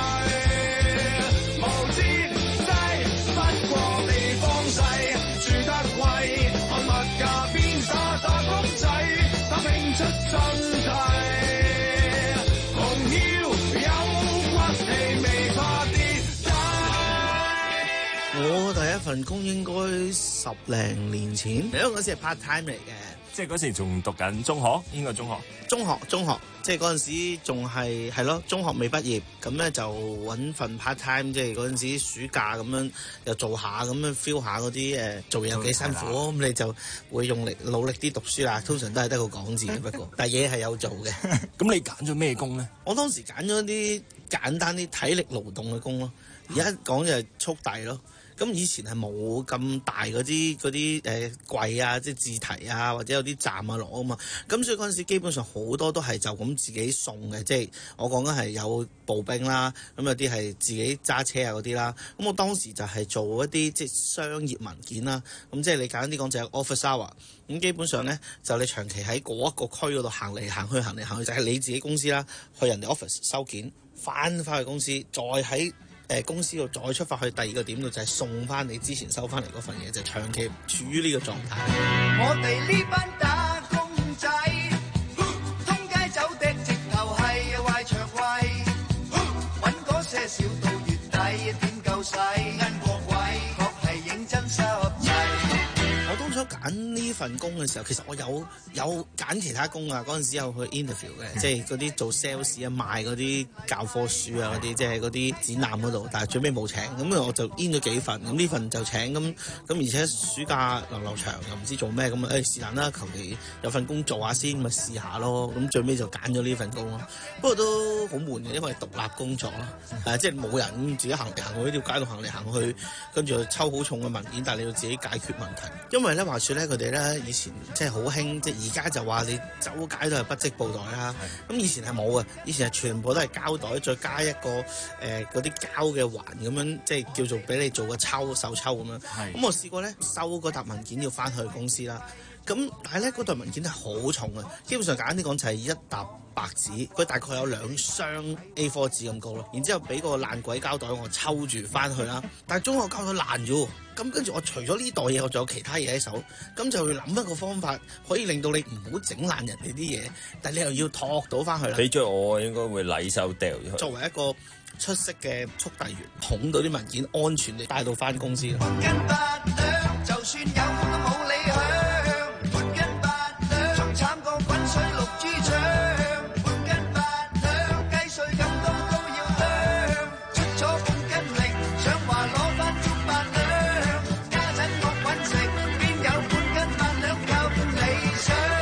我第一份工應該十零年前，因為嗰時係 part time 嚟嘅，
即係嗰時仲讀緊中學，應該中學。
中學中學，即係嗰陣時仲係係咯，中學未畢業，咁咧就揾份 part time，即係嗰陣時暑假咁樣又做下，咁樣 feel 下嗰啲誒做嘢有幾辛苦，咁你就會用力努力啲讀書啦。通常都係得個講字，不過但係嘢係有做嘅。
咁你揀咗咩工咧？
我當時揀咗啲簡單啲體力勞動嘅工咯，而家講就係速遞咯。咁以前係冇咁大嗰啲嗰啲誒櫃啊，即係字體啊，或者有啲站啊攞啊嘛。咁所以嗰陣時基本上好多都係就咁自己送嘅，即係我講緊係有步兵啦，咁有啲係自己揸車啊嗰啲啦。咁我當時就係做一啲即係商業文件啦。咁即係你簡單啲講就係 office hour。咁基本上咧就你長期喺嗰一個區嗰度行嚟行去行嚟行去，就係你自己公司啦，去人哋 office 收件，翻返去公司，再喺誒公司度再出發去第二個點度，就係送翻你之前收翻嚟嗰份嘢，就係長期處於呢個狀態。
我哋呢班打工仔，通街走的直頭係壞腸胃，揾嗰些少到月底點夠使，因過鬼確係認真濕滯。
我當初揀呢份工嘅時候，其實我有有揀其他工啊。嗰陣時有去 interview 嘅，即係嗰啲做 sales 啊，賣嗰啲教科書啊嗰啲，即係嗰啲展覽嗰度。但係最尾冇請，咁我就 in 咗幾份，咁呢份就請咁咁，而且暑假流流長又唔知做咩，咁啊誒是但啦，求其有份工做下先，咪試下咯。咁最尾就揀咗呢份工咯。不過都好悶嘅，因為獨立工作咯，誒即係冇人自己行嚟行去呢條街度行嚟行去，跟住抽好重嘅文件，但係你要自己解決問題。因為咧話説咧，佢哋咧以前即係好興，即係而家就話你走街都係不織布袋啦。咁以前係冇嘅，以前係全部都係膠袋，再加一個誒嗰啲膠嘅環咁樣，即係叫做俾你做個抽手抽咁樣。咁我試過咧收嗰沓文件要翻去公司啦。咁但係咧嗰沓文件係好重嘅，基本上簡單啲講就係一沓白紙，佢大概有兩箱 A 四 紙咁高咯。然之後俾個爛鬼膠袋我抽住翻去啦。但係中學膠袋爛咗喎，咁跟住我除咗呢袋嘢，我仲有其他嘢喺手，咁就要諗一個方法可以令到你唔好整爛人哋啲嘢，但係你又要托到翻去啦。
俾咗我應該會禮手掉咗去。
作為一個出色嘅速遞員，捧到啲文件安全地帶到翻公司。
就算有都冇理想，半斤八兩，仲慘過滾水淥豬腸。半斤八兩，雞碎咁多都要兩，出咗半斤力，想話攞翻足八兩。家陣我揾食，邊有半斤八兩咁理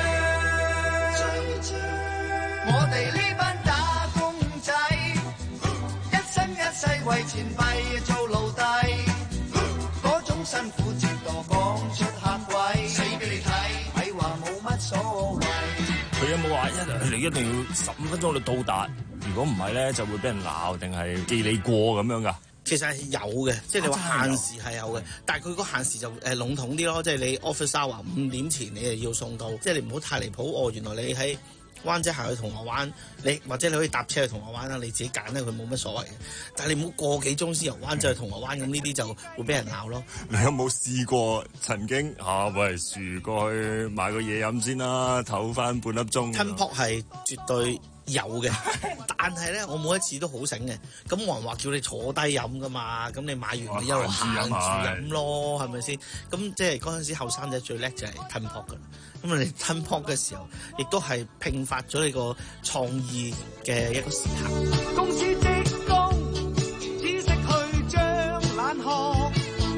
想？我哋呢班打工仔，一生一世為錢幣做奴隸，嗰種辛苦折墮講出客鬼，死俾你睇，咪話冇乜所謂。
佢有冇話一你一定要十五分鐘就到達？如果唔係咧，就會俾人鬧定係記你過咁樣㗎？
其實係有嘅，即係你話限時係有嘅，但係佢個限時就誒籠統啲咯，即係你 office hour 五點前你係要送到，即係你唔好太離譜。哦，原來你喺灣仔行去銅鑼灣，你或者你可以搭車去銅鑼灣啦，你自己揀咧，佢冇乜所謂嘅。但係你唔好個幾鐘先由灣仔去銅鑼灣，咁呢啲就會俾人鬧咯。
你有冇試過曾經啊？喂，樹過去買個嘢飲先啦，唞翻半粒鐘。
Ten Pop 係絕對有嘅，但係咧我每一次都好醒嘅。咁冇人話叫你坐低飲噶嘛，咁你買完咪一路行住飲咯，係咪先？咁即係嗰陣時後生仔最叻就係吞泡噶啦。咁你吞泡嘅時候，亦都係迸發咗你個創意嘅一個時刻。
公司職工只識去將懶學，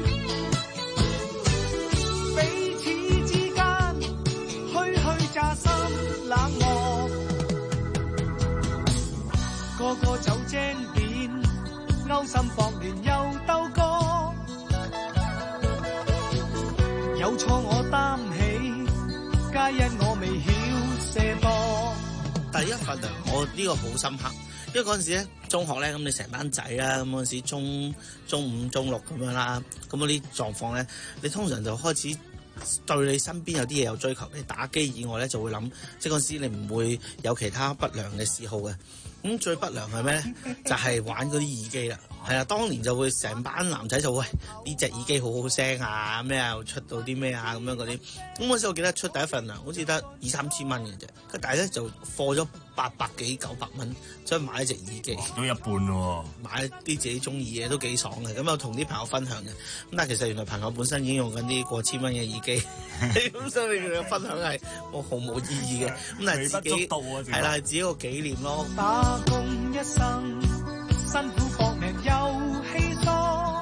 彼此之間虛虛乍心冷漠，個個走精點，勾心搏亂又鬥過，有錯我擔起，皆因我未曉射波。
第一份糧我呢個好深刻，因為嗰陣時咧中學咧，咁你成班仔啦，咁嗰陣時中中五中六咁樣啦，咁嗰啲狀況咧，你通常就開始對你身邊有啲嘢有追求，你打機以外咧就會諗，即係嗰陣時你唔會有其他不良嘅嗜好嘅。咁最不良係咩咧？就係、是、玩嗰啲耳機啦。係啊，當年就會成班男仔就喂呢隻耳機好好聲啊，咩啊出到啲咩啊咁樣嗰啲。咁嗰時我記得出第一份糧好似得二三千蚊嘅啫，咁但係咧就貨咗八百幾九百蚊，所以買一隻耳機。
都一半喎。
買啲自己中意嘅都幾爽嘅，咁又同啲朋友分享嘅。咁但係其實原來朋友本身已經用緊啲過千蚊嘅耳機，咁所以你哋嘅分享係我毫無意義嘅。咁但係自己係啦，係自己個紀念咯。
打工一生，辛苦搏命又犧牲，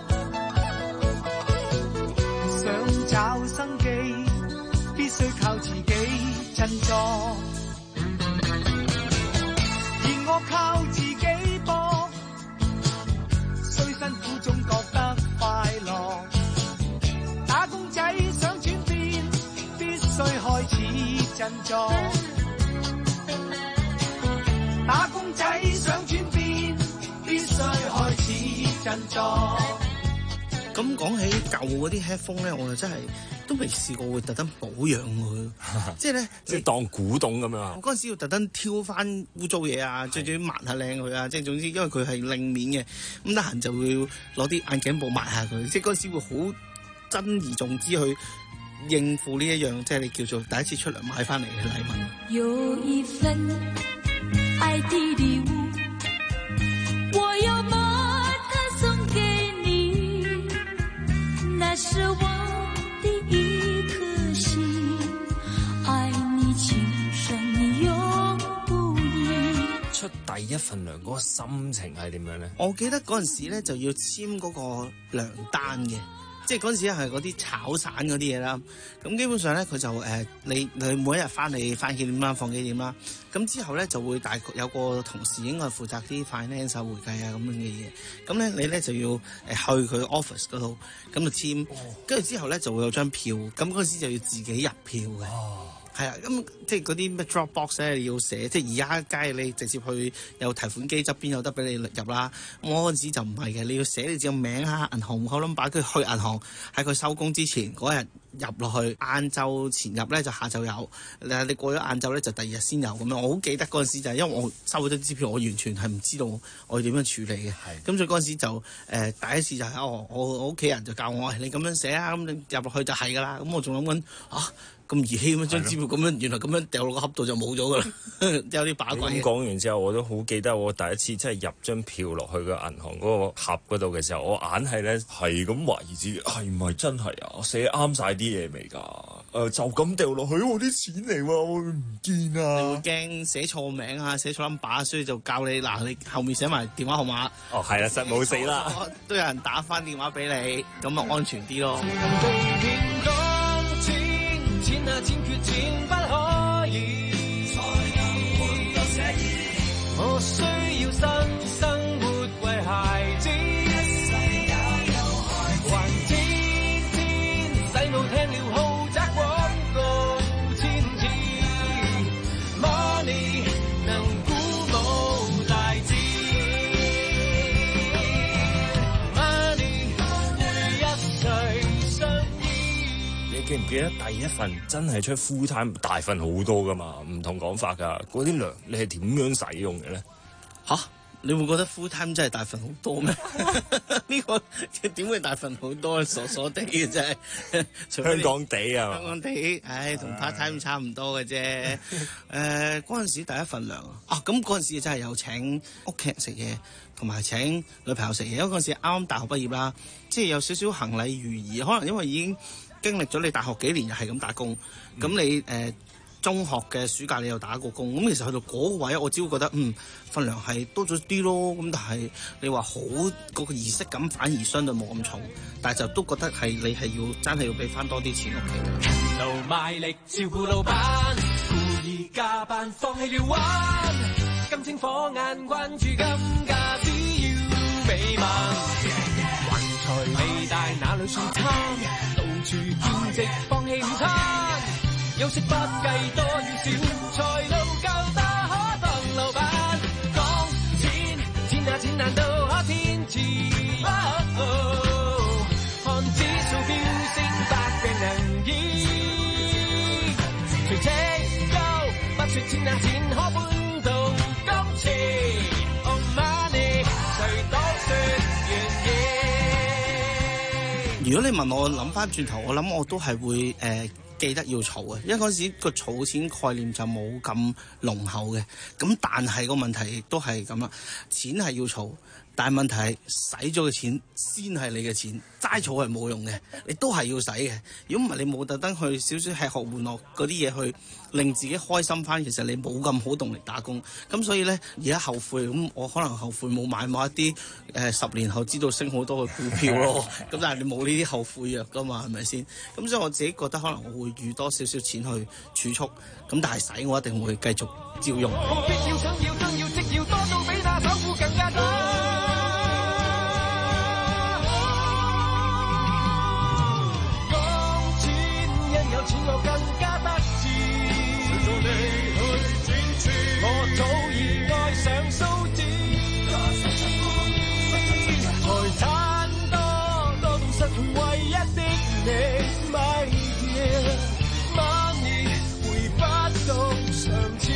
想找生機，必須靠自己振作。而我靠自己搏，雖辛苦總覺得快樂。打工仔想轉變，必須開始振作。打工仔想轉變，必須開始振作。
咁講起舊嗰啲 headphone 咧，我就真係都未試過會特登保養佢，即係咧，
即係當古董咁樣。
我嗰陣時要特登挑翻污糟嘢啊，最最抹下靚佢啊，即係總之因為佢係令面嘅，咁得閒就會攞啲眼鏡布抹下佢，即係嗰陣時會好珍而重之去應付呢一樣，即係你叫做第一次出糧買翻嚟嘅禮物。
有一份愛的禮物，我要把它送給你，那是我的一顆心，愛你情深永不移。
出第一份糧嗰個心情係點樣咧？
我記得嗰陣時咧就要簽嗰個糧單嘅。即係嗰陣時係嗰啲炒散嗰啲嘢啦，咁基本上咧佢就誒、呃、你你每一日翻嚟翻幾點啦，放幾點啦，咁之後咧就會大概有個同事應該係負責啲 finance 啊、會計啊咁樣嘅嘢，咁咧你咧就要誒去佢 office 嗰度，咁就簽，跟住之後咧就會有張票，咁嗰陣時就要自己入票嘅。係啊，咁即係嗰啲咩 Dropbox 咧，你要寫，即係而家梗係你直接去有提款機側邊有得俾你入啦。我嗰陣時就唔係嘅，你要寫你自己個名啊、銀行戶口 number，跟住去銀行喺佢收工之前嗰日入落去，晏晝前入咧就下晝有，誒你過咗晏晝咧就第二日先有咁樣。我好記得嗰陣時就係因為我收咗支票，我完全係唔知道我要點樣處理嘅。咁所以嗰陣時就誒、呃、第一次就係、是、哦，我我屋企人就教我，你咁樣寫啊，咁你入落去就係㗎啦。咁我仲諗緊啊。咁兒戲咁樣張支票咁樣，原來咁樣掉落個盒度就冇咗噶啦，有啲把鬼。
咁講完之後，我都好記得我第一次真係入張票落去個銀行嗰個盒嗰度嘅時候，我硬係咧係咁懷疑自己係唔係真係啊？我寫啱晒啲嘢未㗎？誒、呃、就咁掉落去，我啲錢嚟喎，我唔見啊！
你會驚寫錯名啊，寫錯 number，所以就教你嗱，你後面寫埋電話號碼。
哦，係啦，實冇死啦，
都有人打翻電話俾你，咁啊安全啲咯。
錢啊錢缺錢不可以，才能活到寫意。我需要新生活為孩子，一世也有孩子。還天天洗腦聽了豪宅廣告千次 ，Money 能鼓舞大志 ，Money 每一歲相依。
你記唔記得第一份真係出 full time 大份好多噶嘛？唔同講法噶，嗰啲糧你係點樣使用嘅咧？
吓， 你會覺得 full time 真係大份好多咩？呢個點會大份好多？傻傻地嘅真係，
香港地啊，
香港地，唉，同 part time 差唔多嘅啫。誒、呃，嗰陣時第一份糧啊，咁嗰陣時真係有請屋企人食嘢，同埋請女朋友食嘢。因為嗰陣時啱啱大學畢業啦，即係有少少行禮如儀，可能因為已經經歷咗你大學幾年又係咁打工，咁、嗯、你誒。呃中學嘅暑假你又打過工，咁其實去到嗰個位，我只會覺得嗯份糧係多咗啲咯，咁但係你話好嗰、嗰個儀式感反而相對冇咁重，但係就都覺得係你係要真係要俾翻多啲錢屋企。
勞賣力照顧老闆，故意加班放棄了玩，金睛火眼關注金價，只要美滿，橫財未大哪裏算貪，到處兼職放棄午餐。休息不計多與少，財路夠大可當老闆。講錢，錢啊錢難道可天賜？哦哦、看指數飆升，百病能醫。誰請高，不說錢啊錢可搬動金錢。Oh money，誰都說願意。
如果你問我諗翻轉頭，我諗我都係會誒。呃記得要儲嘅，因為嗰陣時個儲錢概念就冇咁濃厚嘅。咁但係個問題亦都係咁啦，錢係要儲，但係問題係使咗嘅錢先係你嘅錢，齋儲係冇用嘅，你都係要使嘅。如果唔係你冇特登去少少吃喝玩樂嗰啲嘢去令自己開心翻，其實你冇咁好動力打工。咁所以呢，而家後悔，咁我可能後悔冇買某一啲誒、呃、十年後知道升好多嘅股票咯。咁但係你冇呢啲後悔藥噶嘛，係咪先？咁所以我自己覺得可能我會預多少少錢去儲蓄，咁但係使我一定會繼續照用。
冇必要想要更要即要多到比那首富更加多。講錢因有錢我更加得志，隨著你去展翅，我早已愛上數字，財產多多到失去唯一的你，my dear，money回不到上次。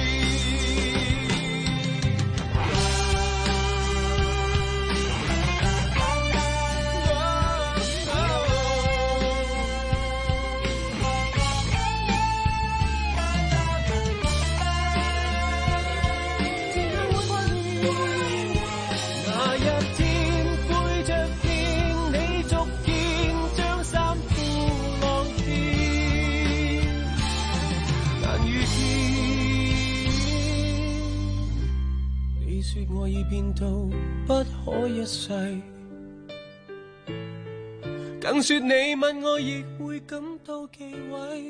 我已變到不可一世，更說你問我亦會感到忌諱，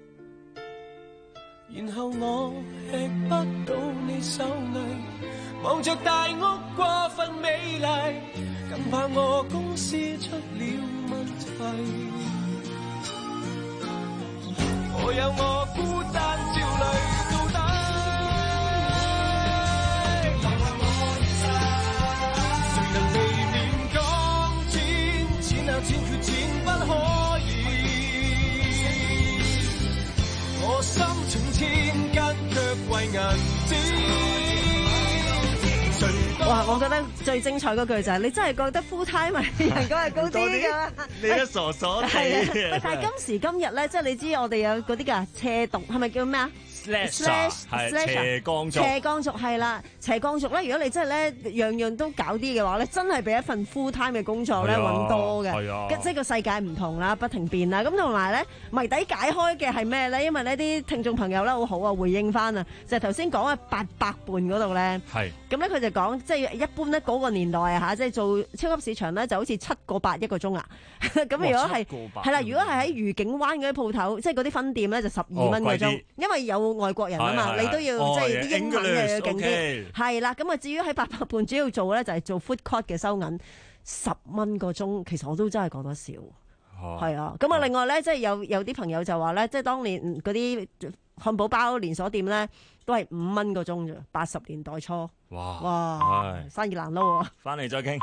然後我吃不到你手藝，望着大屋過分美麗，更怕我公司出了問題，我有我孤單焦慮到底。錢缺錢不可以，我心情千斤卻為銀紙。
哇！我覺得最精彩嗰句就係、是、你真係覺得 full time 咪人工係高啲㗎？
你都傻傻地。
係啊，但係今時今日咧，即係你知我哋有嗰啲㗎斜棟，係咪叫咩啊？
slash 係斜槓族，
斜槓族係啦，斜槓族咧。如果你真係咧樣樣都搞啲嘅話咧，真係比一份 full time 嘅工作咧揾多嘅。即係個世界唔同啦，不停變啦。咁同埋咧謎底解開嘅係咩咧？因為呢啲聽眾朋友咧好好啊，回應翻啊，就係頭先講嘅八百伴嗰度咧。係。咁咧佢就講，即係一般咧嗰個年代啊嚇，即係做超級市場咧就好似七個八一個鐘啊。咁如果係係啦，如果係喺愉景灣嗰啲鋪頭，即係嗰啲分店咧就十二蚊個鐘，因為有外國人啊嘛，你都要即係啲英文嘅要勁啲，係啦。咁啊，至於喺八百伴主要做咧，就係做 food court 嘅收銀，十蚊個鐘，其實我都真係覺得少，係啊。咁啊，另外咧，即係有有啲朋友就話咧，即係當年嗰啲漢堡包連鎖店咧，都係五蚊個鐘啫，八十年代初，哇哇，生意難撈啊！
翻嚟再傾。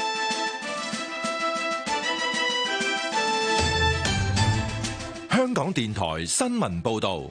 香港港電台新聞報道。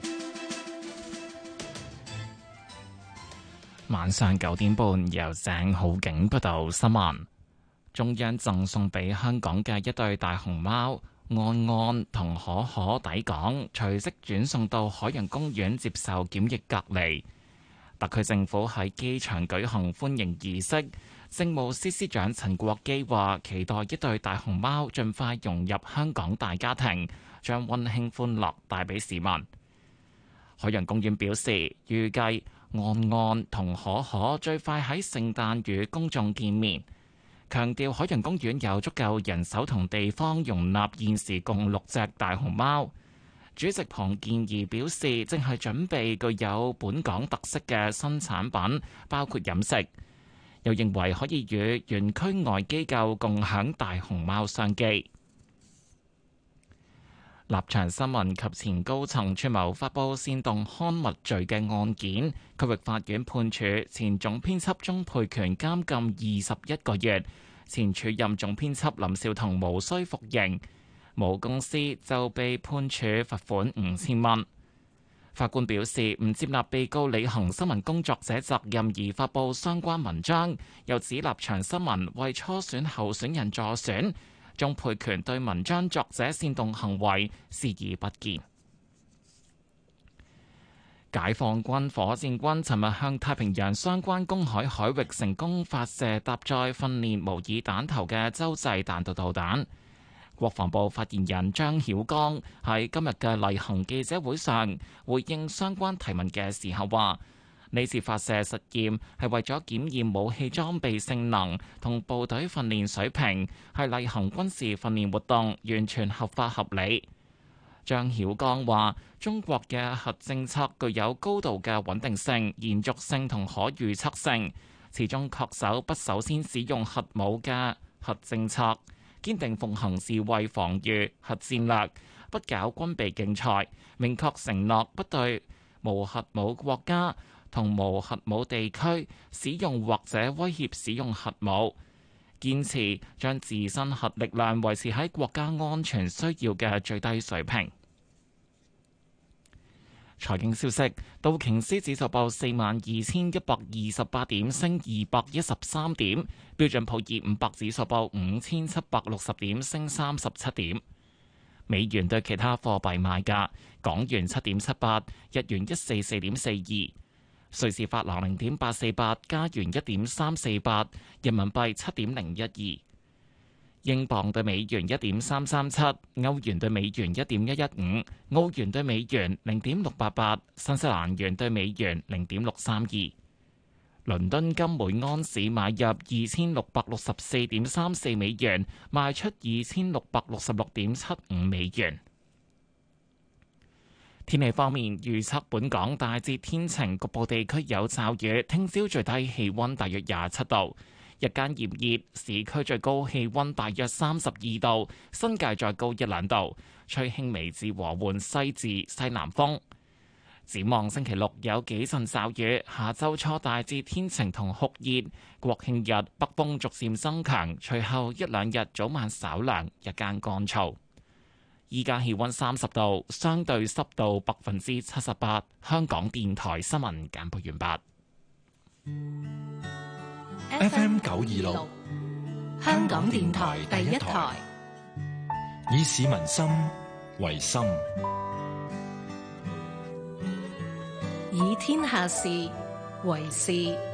晚上九點半，由鄭浩景報道新聞。中央贈送俾香港嘅一對大熊貓安安同可可抵港，隨即轉送到海洋公園接受檢疫隔離。特區政府喺機場舉行歡迎儀式，政務司司長陳國基話：期待一對大熊貓盡快融入香港大家庭，將溫馨歡樂帶俾市民。海洋公園表示，預計安安同可可最快喺聖誕與公眾見面，強調海洋公園有足夠人手同地方容納現時共六隻大熊貓。主席龐建儀表示，正係準備具有本港特色嘅新產品，包括飲食。又認為可以與園區外機構共享大熊貓商機。立場新聞及前高層串謀發布煽動刊物罪嘅案件，區域法院判處前總編輯鍾沛權監禁二十一個月，前署任總編輯林紹桐無需服刑，母公司就被判處罰款五千蚊。法官表示唔接納被告履行新聞工作者責任而發布相關文章，又指立場新聞為初選候選人助選。鍾沛權對文章作者煽動行為視而不見。解放軍火箭軍尋日向太平洋相關公海海域成功發射搭載訓練模擬彈頭嘅洲際彈道導彈。國防部發言人張曉剛喺今日嘅例行記者會上回應相關提問嘅時候話：呢次發射實驗係為咗檢驗武器裝備性能同部隊訓練水平，係例行軍事訓練活動，完全合法合理。張曉剛話：中國嘅核政策具有高度嘅穩定性、延續性同可預測性，始終恪守不首先使用核武嘅核政策，堅定奉行自衛防禦核戰略，不搞軍備競賽，明確承諾不對無核武國家同無核武地區使用或者威脅使用核武，堅持將自身核力量維持喺國家安全需要嘅最低水平。財經消息，道瓊斯指數報四萬二千一百二十八點，升二百一十三點；標準普爾五百指數報五千七百六十點，升三十七點。美元對其他貨幣賣價：港元七點七八，日元一四四點四二。瑞士法郎零點八四八，加元一點三四八，人民幣七點零一二，英鎊對美元一點三三七，歐元對美元一點一一五，澳元對美元零點六八八，新西蘭元對美元零點六三二。倫敦金每安士買入二千六百六十四點三四美元，賣出二千六百六十六點七五美元。天氣方面，預測本港大致天晴，局部地區有驟雨。聽朝最低氣溫大約廿七度，日間炎熱，市區最高氣溫大約三十二度，新界再高一兩度，吹輕微至和緩西至西南風。展望星期六有幾陣驟雨，下周初大致天晴同酷熱，國慶日北風逐漸增強，隨後一兩日早晚稍涼，日間乾燥。依家氣溫三十度，相對濕度百分之七十八。香港電台新聞簡報完
畢。F M 九二六，
香港電台第一台，
以市民心為心，
以天下事為事。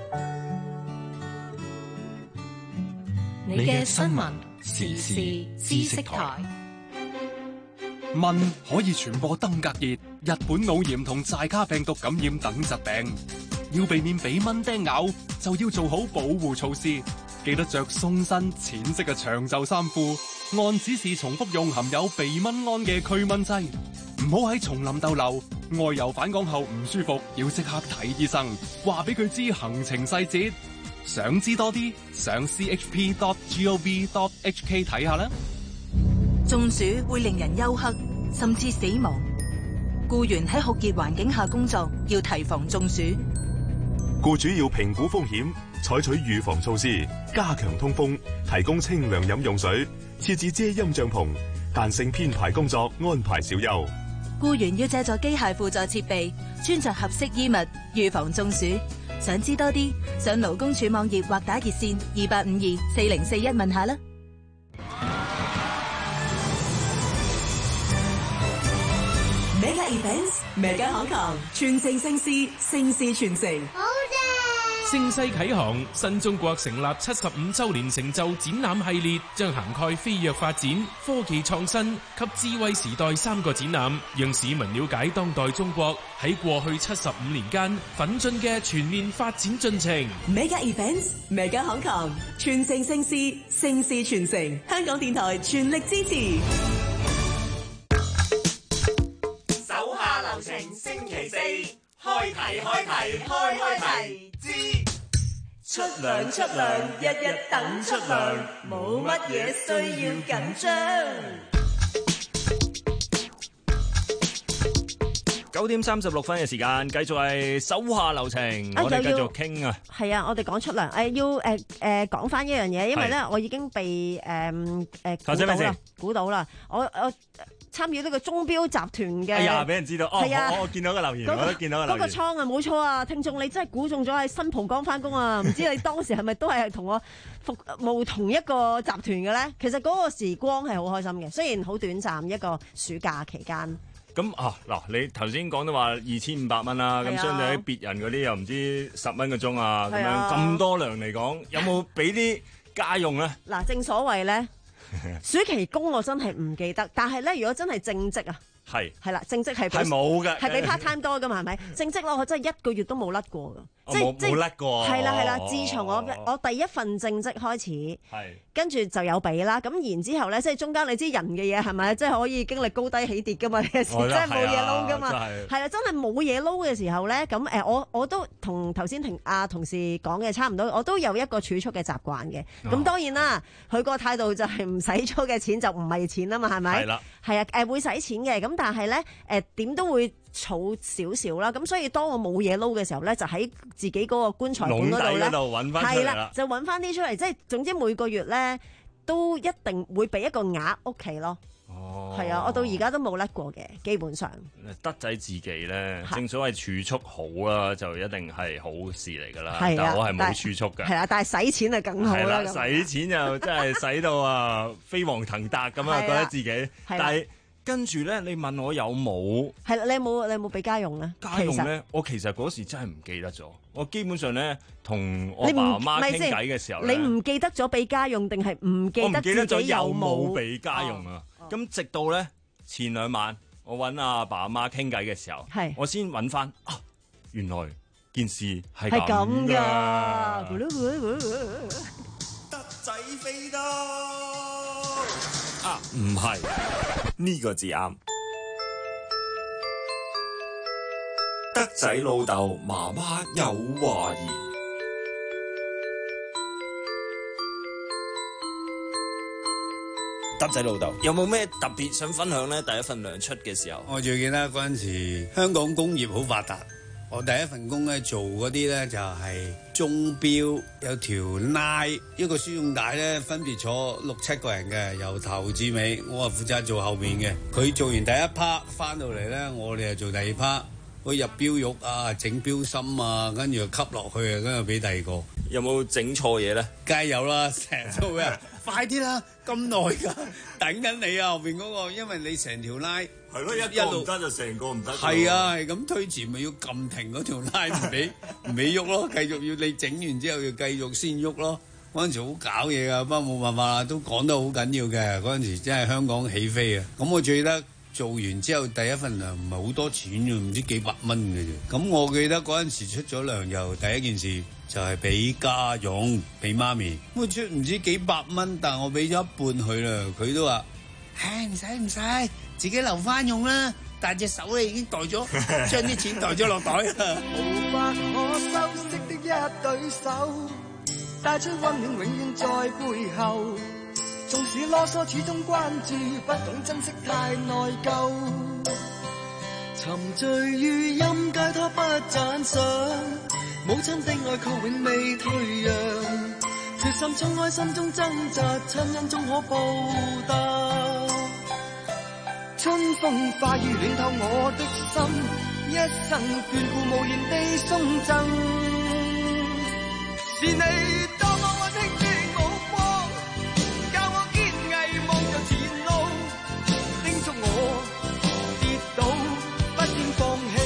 你嘅新聞時事知識台。
蚊可以傳播登革熱、日本腦炎同寨卡病毒感染等疾病，要避免俾蚊叮咬，就要做好保護措施。記得着鬆身淺色嘅長袖衫褲，按指示重複用含有避蚊胺嘅驅蚊劑。唔好喺叢林逗留，外遊返港後唔舒服，要即刻睇醫生，話俾佢知行程細節。想知多啲，上 c h p dot gov dot h k 睇下啦。
中暑會令人休克，甚至死亡。僱員喺酷熱環境下工作，要提防中暑。
僱主要評估風險，採取預防措施，加強通風，提供清涼飲用水，設置遮陰帳篷，彈性編排工作，安排小休。
僱員要借助機械輔助設備，穿着合適衣物，預防中暑。想知多啲，上勞工處網頁或打熱線二八五二四零四一問下啦。
Mega Events，Mega Hong Kong，全城盛事，盛事傳承。
盛世啟航，新中國成立七十五周年成就展覽系列將涵蓋飛躍發展、科技創新及智慧時代三個展覽，讓市民了解當代中國喺過去七十五年間奮進嘅全面發展進程。
Mega Events，Mega Hong Kong，全城盛事，盛事傳承。香港電台全力支持。
手下留情，星期四開題開題開開題之出糧出糧，日日等出糧，冇乜嘢需要緊張。
九點三十六分嘅時間，繼續係手下留情，
啊、
我哋繼續傾啊。
係啊，我哋講出糧，誒、呃、要誒誒講翻一樣嘢，因為咧我已經被誒誒估到啦，估到啦，我我。參與呢個鐘錶集團嘅，
哎呀，俾人知道哦！
啊、
我我見到個留言，那個、我都見到個留言。
嗰、那個倉啊，冇錯啊！聽眾你真係估中咗喺新蒲崗翻工啊！唔知你當時係咪都係同我服務同一個集團嘅咧？其實嗰個時光係好開心嘅，雖然好短暫一個暑假期間。
咁啊嗱，你頭先講到話二千五百蚊啦，咁、啊、相對喺別人嗰啲又唔知十蚊個鐘啊，咁樣咁多糧嚟講，有冇俾啲家用咧？
嗱，正所謂咧。暑期工我真係唔記得，但係咧如果真係正職啊，係係啦，正職係
係冇嘅，
係比 part time 多噶嘛，係咪？正職咯，我真係一個月都冇甩過噶，
即係冇甩過。
係啦係啦，自從我我第一份正職開始，係跟住就有俾啦。咁然之後咧，即係中間你知人嘅嘢係咪？即係可以經歷高低起跌噶嘛？有時真係冇嘢撈噶嘛。係啊，真係冇嘢撈嘅時候咧，咁誒，我我都同頭先同阿同事講嘅差唔多，我都有一個儲蓄嘅習慣嘅。咁當然啦，佢個態度就係唔使咗嘅錢就唔係錢啊嘛，係咪？係啦，係啊，誒會使錢嘅，咁但係咧誒點都會儲少少啦。咁所以當我冇嘢撈嘅時候咧，就喺自己嗰個棺材本嗰度咧，係啦，就揾翻啲出嚟，即係總之每個月咧都一定會俾一個額屋企咯。哦，係啊，我到而家都冇甩過嘅，基本上。
德仔自己咧，正所謂儲蓄好啦，就一定係好事嚟㗎啦。
係啊，
但我係冇儲蓄㗎。
係啦，但係使錢就更好啦。
係啦，使錢就真係使到啊飛黃騰達咁啊，覺得自己。但係跟住咧，你問我有冇？係啦，
你有冇你有冇俾家用咧？
家用咧，我其實嗰時真係唔記得咗。我基本上咧，同我爸阿媽傾偈嘅時候，
你唔記得咗俾家用定係唔記得自己有冇
俾家用啊？咁直到咧前兩晚，我揾阿爸阿媽傾偈嘅時候，我先揾翻啊，原來件事係咁噶。
德仔飛得
啊，唔係呢個字啱。德仔老豆媽媽有懷疑。德仔老豆有冇咩特別想分享咧？第一份糧出嘅時候，
我最記得嗰陣時香港工業好發達，我第一份工咧做嗰啲咧就係鐘錶，有條拉一個輸送帶咧，分別坐六七個人嘅，由頭至尾，我係負責做後面嘅。佢做完第一 part 翻到嚟咧，我哋就做第二 part，去入錶玉啊，整錶芯啊，跟住又吸落去啊，跟住俾第二個。
有冇整錯嘢咧？
梗係有啦，成日都會啊！快啲啦，咁耐㗎，等緊你啊！後邊嗰個，因為你成條拉
係咯，一個唔得就成個唔得。
係啊，係咁推前咪要撳停嗰條拉，唔俾唔俾喐咯，繼續要你整完之後要繼續先喐咯。嗰陣時好搞嘢㗎，不過冇辦法啦，都講得好緊要嘅。嗰陣時真係香港起飛啊！咁我記得做完之後第一份糧唔係好多錢㗎，唔知幾百蚊嘅啫。咁我記得嗰陣時出咗糧又第一件事。就係俾家用，俾媽咪。咁出唔知幾百蚊，但我俾咗一半佢啦。佢都話：唉，唔使唔使，自己留翻用啦。但隻手咧已經袋咗，將啲錢袋咗落袋啦。
無法可修飾的一對手，帶出溫暖永遠在背後。縱使囉嗦，始終關注，不懂珍惜太內疚。沉醉於音階，他不讚賞。母親的愛卻永未退讓，決心衝開心中掙扎，親恩終可報答。 春風化雨暖透我的心，一生眷顧無言地送贈。是你多麼溫馨的目光，教我堅毅望着前路，叮囑我跌倒不應放棄。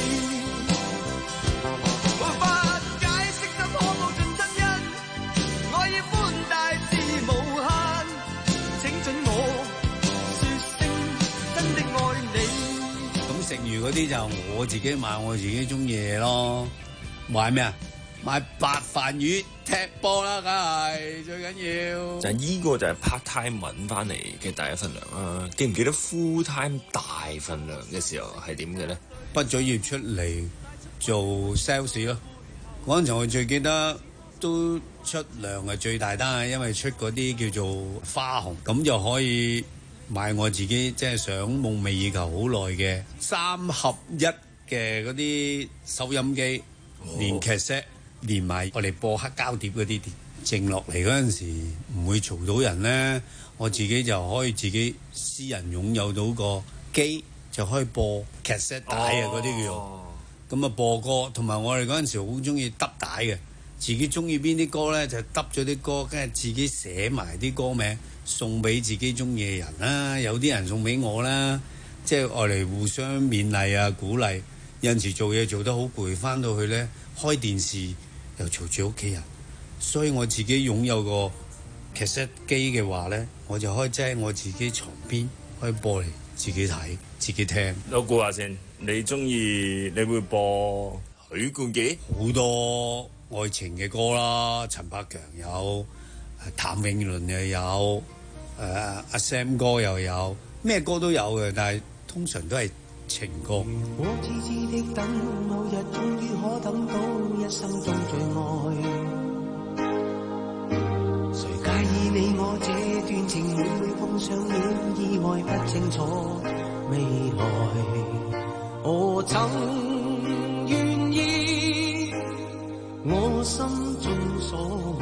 無法解釋怎可無盡真因，愛意寬大至無限，請准我說聲真的愛你。
咁食魚嗰啲就我自己買我自己中意嘢咯。買咩啊？買白飯魚踢波啦，梗係最緊要。
就係呢個就係 part time 揾翻嚟嘅第一份糧啦。記唔記得 full time 大份糧嘅時候係點嘅咧？
畢咗業出嚟做 sales 咯。嗰陣時我最記得都出糧係最大單，因為出嗰啲叫做花紅，咁就可以買我自己即係想夢寐以求好耐嘅三合一嘅嗰啲收音機，連劇 set。連埋我哋播黑膠碟嗰啲碟，靜落嚟嗰陣時唔會嘈到人咧，我自己就可以自己私人擁有到個機，就可以播劇 set 帶啊嗰啲叫做，咁啊播歌，同埋我哋嗰陣時好中意揼帶嘅，自己中意邊啲歌咧就揼咗啲歌，跟住自己寫埋啲歌名送俾自己中意嘅人啦，有啲人送俾我啦，即係愛嚟互相勉勵啊鼓勵，有陣時做嘢做得好攰，翻到去咧開電視。又嘈住屋企人，所以我自己擁有個劇 set 機嘅話咧，我就可以擠喺我自己床邊，可以播嚟自己睇、自己聽。
我估下先，你中意你會播許冠傑？
好多愛情嘅歌啦，陳百強有，譚詠麟又有，誒阿 Sam 哥又有，咩歌都有嘅，但係通常都係情歌。
我痴痴的等，某日終於可等到一生中最愛。誰介意你我這段情會會碰上了意外，不清楚未來。我曾願意，我心中所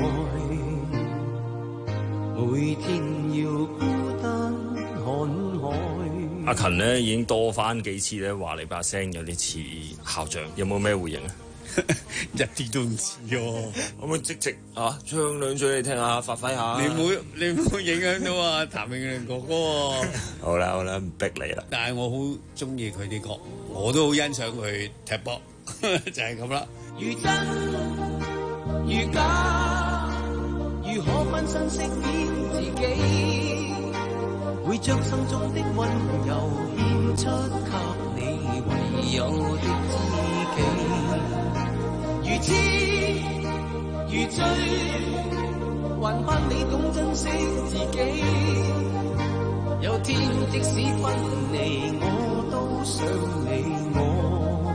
愛，每天要孤單看海。
阿勤咧已經多翻幾次咧，話你把聲有啲似校長，有冇咩回應啊？
一啲都唔似喎，
可唔可以即席啊唱兩句你聽下，發揮下？
你唔會你唔會影響到啊譚詠麟哥哥喎。
好啦好啦，唔逼你啦。
但係我好中意佢啲歌，我都好欣賞佢踢波，就係咁啦。
如真如假，如何分身飾演自己？會將心中的溫柔獻出給你唯有的知己，如痴如醉，還盼你懂珍惜自己。有天即使分離，我都想你，我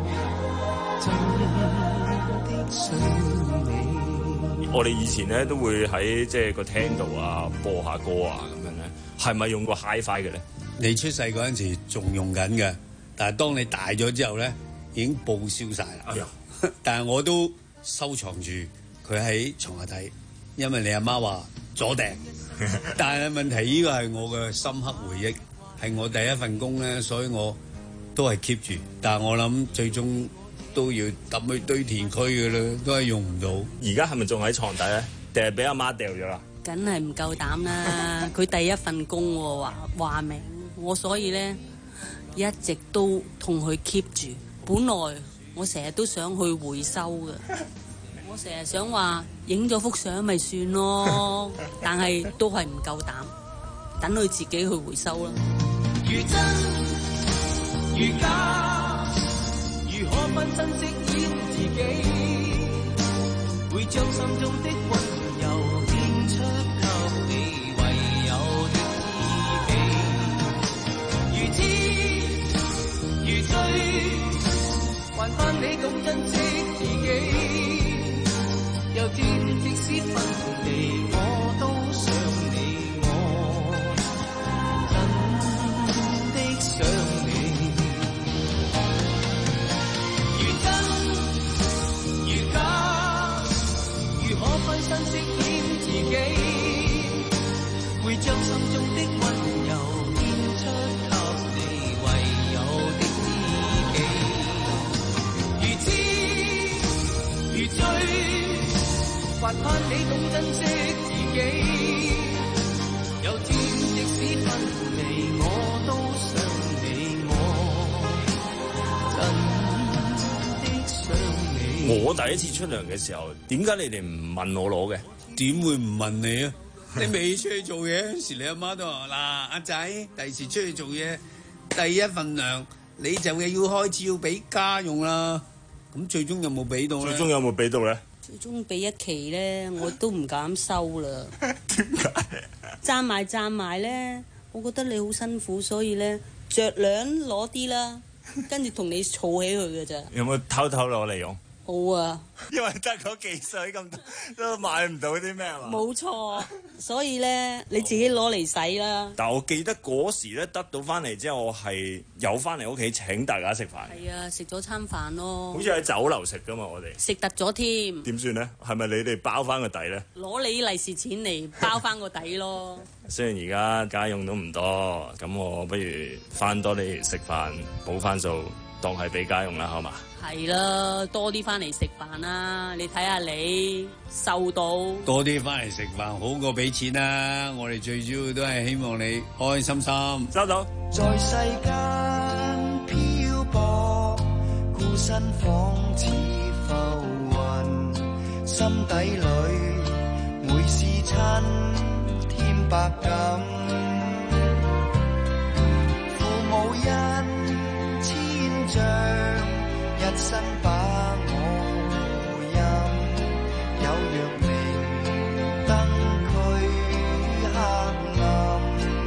真的想你。
我哋以前咧都會喺即係個廳度啊播下歌啊咁樣咧。係咪用過 Hi-Fi 嘅咧？
你出世嗰陣時仲用緊嘅，但係當你大咗之後咧，已經報銷晒啦。哎呀！但係我都收藏住佢喺床下底，因為你阿媽話左訂。但係問題呢個係我嘅深刻回憶，係我第一份工咧，所以我都係 keep 住。但係我諗最終都要抌去堆填區嘅啦，都係用唔到。
而家係咪仲喺床底咧？定係俾阿媽掉咗啦？
梗係唔夠膽啦！佢第一份工喎，話話明我，所以咧一直都同佢 keep 住。本來我成日都想去回收嘅，我成日想話影咗幅相咪算咯，但係都係唔夠膽，等佢自己去回收啦。
如真如假，如何分身飾演自己？會將心中的溫柔獻出給你唯有的知己，如痴如醉，還盼你懂珍惜自己。有天即使分離，我都想你，我真的想你。如真如假，如何分身飾演自己？會將心中的溫柔獻出給你。 如追，還盼你懂珍惜自己。有天即使分離，我都想你，我真的想你。
我第一次出糧嘅時候，點解你哋唔問我攞嘅？
點會唔問你啊？你未出去做嘢嗰時，你阿媽都話：嗱，阿仔，第時出去做嘢，第一份糧你就係要開始要俾家用啦。咁最終有冇俾到咧？
最終有冇俾到咧？
最終俾一期咧，我都唔敢收啦。點解？賺埋賺埋咧，我覺得你好辛苦，所以咧着兩攞啲啦，跟住同你儲起佢嘅咋。
有冇偷偷攞嚟用？
好啊，
因為得嗰幾水咁多，都買唔到啲咩嘛。
冇錯，所以咧你自己攞嚟使啦。
但我記得嗰時咧得到翻嚟之後，我係有翻嚟屋企請大家食飯。
係啊，食咗餐飯咯。
好似喺酒樓食噶嘛，我哋
食突咗添。
點算咧？係咪你哋包翻個底咧？
攞你利是錢嚟包翻個底咯。
雖然而家家用都唔多，咁我不如翻多啲食飯，補翻數，當係俾家用啦，好嘛？
係啦，多啲翻嚟食飯啦！你睇下你收到
多啲翻嚟食飯好過俾錢啦！我哋最主要都係希望你開開心心。
收到。
在世間漂泊，孤身仿似浮雲，心底裏每思親添百感。父母恩千丈，一生把我護蔭，有若明燈驅黑暗。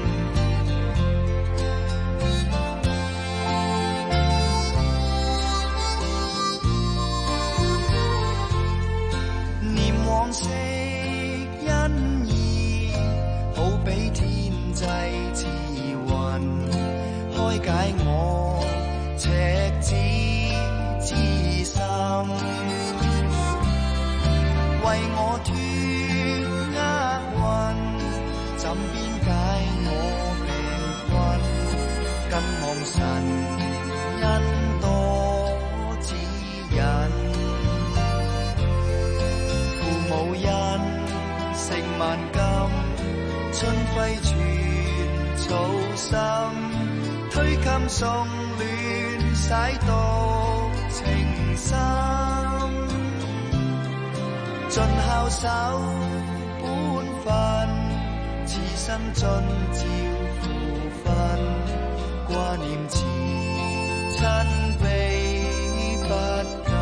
念往昔恩義，好比天際慈雲，開解我赤子之心，為我脫厄運，怎邊解我病困？更望神恩多指引，父母恩食萬金，春暉傳草心，推襟送暖洗到情深，盡孝守本分，此生盡照父分，掛念慈親悲不禁。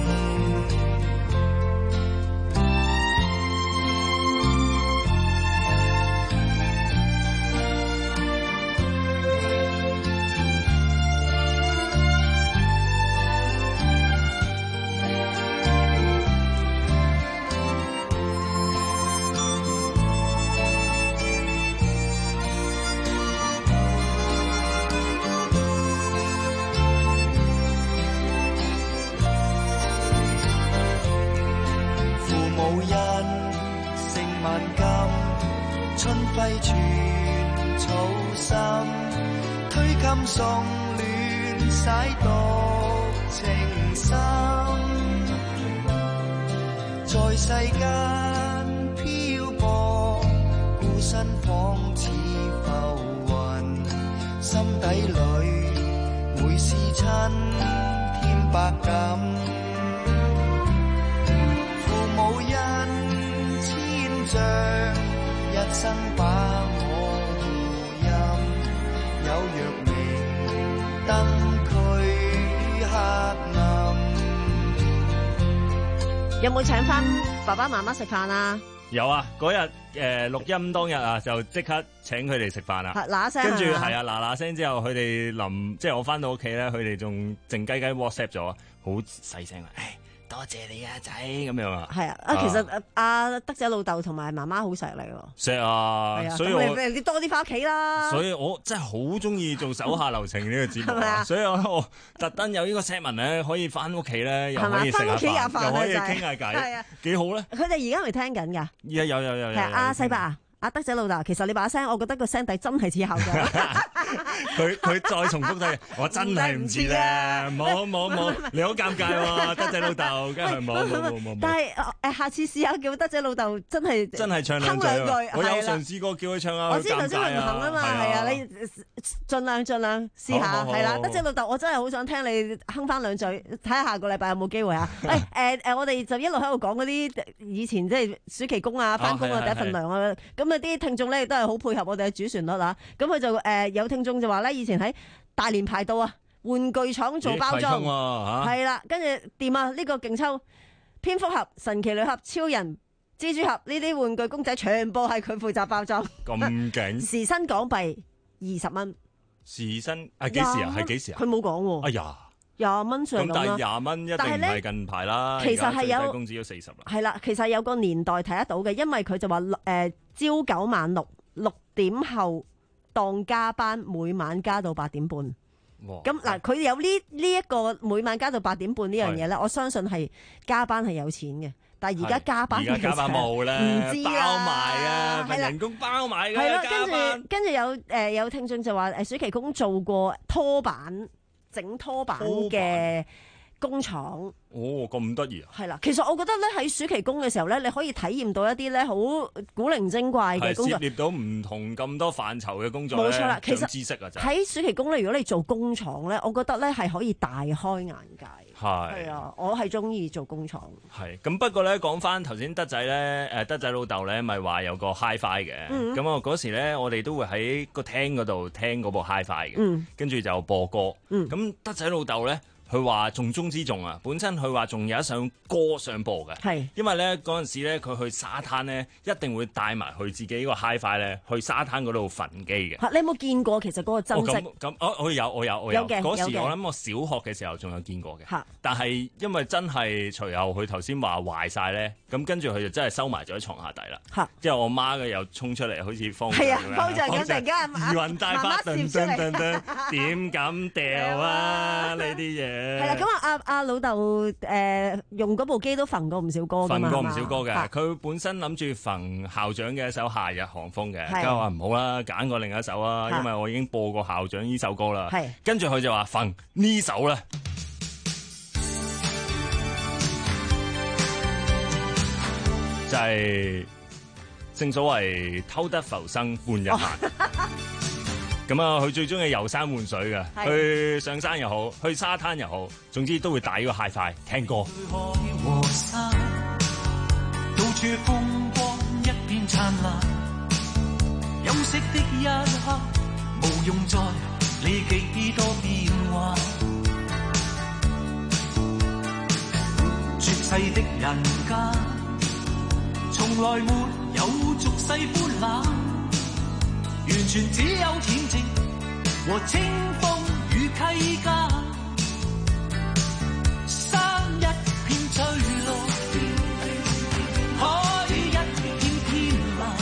春暉傳草心，推襟送暖洗到情深，在世間漂泊，孤身仿似浮雲，心底裏每思親添百感，父母恩千丈，一生把我護蔭，有若明燈驅黑暗。
有冇請翻爸爸媽媽食飯啊？
有啊，嗰日誒錄音當日啊，就即刻請佢哋食飯啦。
嗱嗱聲，
跟住係啊嗱嗱聲之後，佢哋臨即係我翻到屋企咧，佢哋仲靜雞雞 WhatsApp 咗，好細聲啊！多謝你啊，仔咁樣啊。
係啊，啊其實阿德仔老豆同埋媽媽好錫你喎。
錫啊，
係啊，
所以我
你你多啲翻屋企啦。
所以我真係好中意做手下留情呢個節目啊，所以我我特登有呢個 set 文咧，可以翻屋企咧，又可以食下飯，又可以傾下偈，幾好咧。
佢哋而家係咪聽緊㗎？
而家有有有有。
係啊，阿世伯啊。阿德仔老豆，其實你把聲，我覺得個聲底真係似校長。
佢佢再重複佢，我真係唔知咧，冇冇冇，你好尷尬喎，德仔老豆，梗係冇冇冇冇。
但係誒，下次試下叫德仔老豆真係
真係唱兩句，我有嘗試過叫佢唱啊，
我知頭先佢唔肯啊嘛，係啊，你盡量盡量試下，係啦，德仔老豆，我真係好想聽你哼翻兩句，睇下下個禮拜有冇機會啊！誒誒誒，我哋就一路喺度講嗰啲以前即係暑期工啊、翻工啊第一份糧啊，咁啊啲聽眾咧亦都係好配合我哋嘅主旋律啊，咁佢就誒有聽眾就話咧，以前喺大連排道啊，玩具廠做包裝，係啦，跟住掂啊，呢個勁抽蝙蝠俠、神奇女俠、超人、蜘蛛俠呢啲玩具公仔，全部係佢負責包裝，
咁勁，
時薪港幣二十蚊，
時薪係幾時啊？係幾時啊？
佢冇講喎。
哎呀！
廿蚊上咁啦，
但係廿蚊一定唔係近排啦。
其實係有
最低工資都四十啦。係
啦，其實有個年代睇得到嘅，因為佢就話誒、呃、朝九晚六，六點後當加班，每晚加到八點半。咁嗱，佢有呢呢一個每晚加到八點半呢樣嘢咧，我相信係加班係有錢嘅。但係而家加班，
而家加班冇啦，
唔知
包埋啊，份人工包埋㗎。
係啦，跟住跟住有誒、呃、有聽眾就話誒暑期工做過拖板。整拖板嘅工廠
哦，咁得意啊！
係啦，其實我覺得咧喺暑期工嘅時候咧，你可以體驗到一啲咧好古靈精怪嘅工作，
涉獵到唔同咁多範疇嘅工作。
冇錯啦，其實
知識啊，
喺暑期工咧，如果你做工廠咧，我覺得咧係可以大開眼界。
係
係啊，我係中意做工廠。
係咁，不過咧講翻頭先德仔咧，誒德仔老豆咧咪話有個 HiFi 嘅，咁啊嗰時咧我哋都會喺個廳嗰度聽嗰部 HiFi 嘅，跟住就播歌。咁德仔老豆咧。佢話重中之重啊！本身佢話仲有一首歌想播嘅，係因為咧嗰陣時咧佢去沙灘咧一定會帶埋佢自己個 HiFi 咧去沙灘嗰度焚機嘅。
嚇！你有冇見過其實嗰個真跡？
咁咁，我我有我有我有。嗰時我諗我小學嘅時候仲有見過嘅。
嚇！
但係因為真係隨後佢頭先話壞晒咧，咁跟住佢就真係收埋咗喺床下底啦。嚇！之後我媽嘅又衝出嚟，好似方丈咁樣。係啊，
方丈咁突然間
如雲大發，噔噔噔噔，點敢掉啊呢啲嘢？
係啦，咁啊，阿阿老豆誒用嗰部機都焚過唔少歌㗎嘛，
焚過唔少歌嘅。佢本身諗住焚校長嘅一首《夏日寒風》嘅，跟住我話唔好啦，揀過另一首啊，因為我已經播過校長呢首歌啦。係，跟住佢就話焚呢首啦，就係正所謂偷得浮生半日閒。咁啊，佢最中意遊山玩水嘅，去上山又好，去沙灘又好，總之都會帶個 HiFi 聽歌。
到處風光一片燦爛，休息的一刻，無用再理幾多變幻。絕世的人間，從來沒有俗世歡樂。完全只有恬靜和清風與溪間，山一片翠綠，海一片天藍，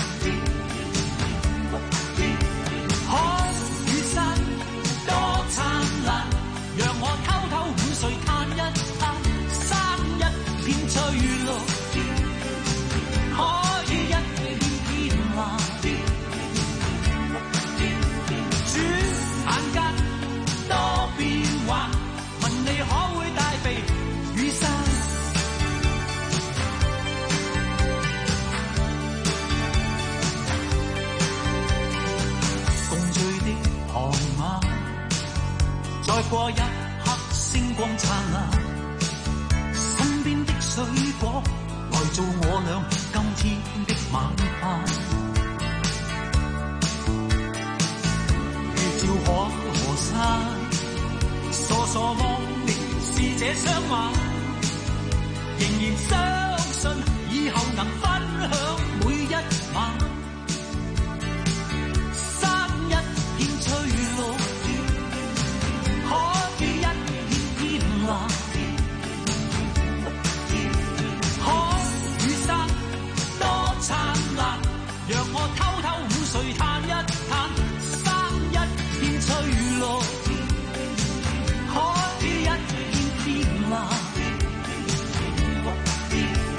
海與山多燦爛，讓我偷偷午睡嘆一嘆，山一片翠綠，海一片天藍。多變幻，問你可會帶備雨傘？共聚的傍晚，再過一刻星光燦爛，身邊的水果來做我倆今天的晚飯。照海和山，傻傻望你是這雙眼，仍然相信以後能分享每一晚。山一片翠綠，海一片天藍，海與山多燦爛，讓我偷偷午睡嘆一嘆。翠綠，海一片天藍，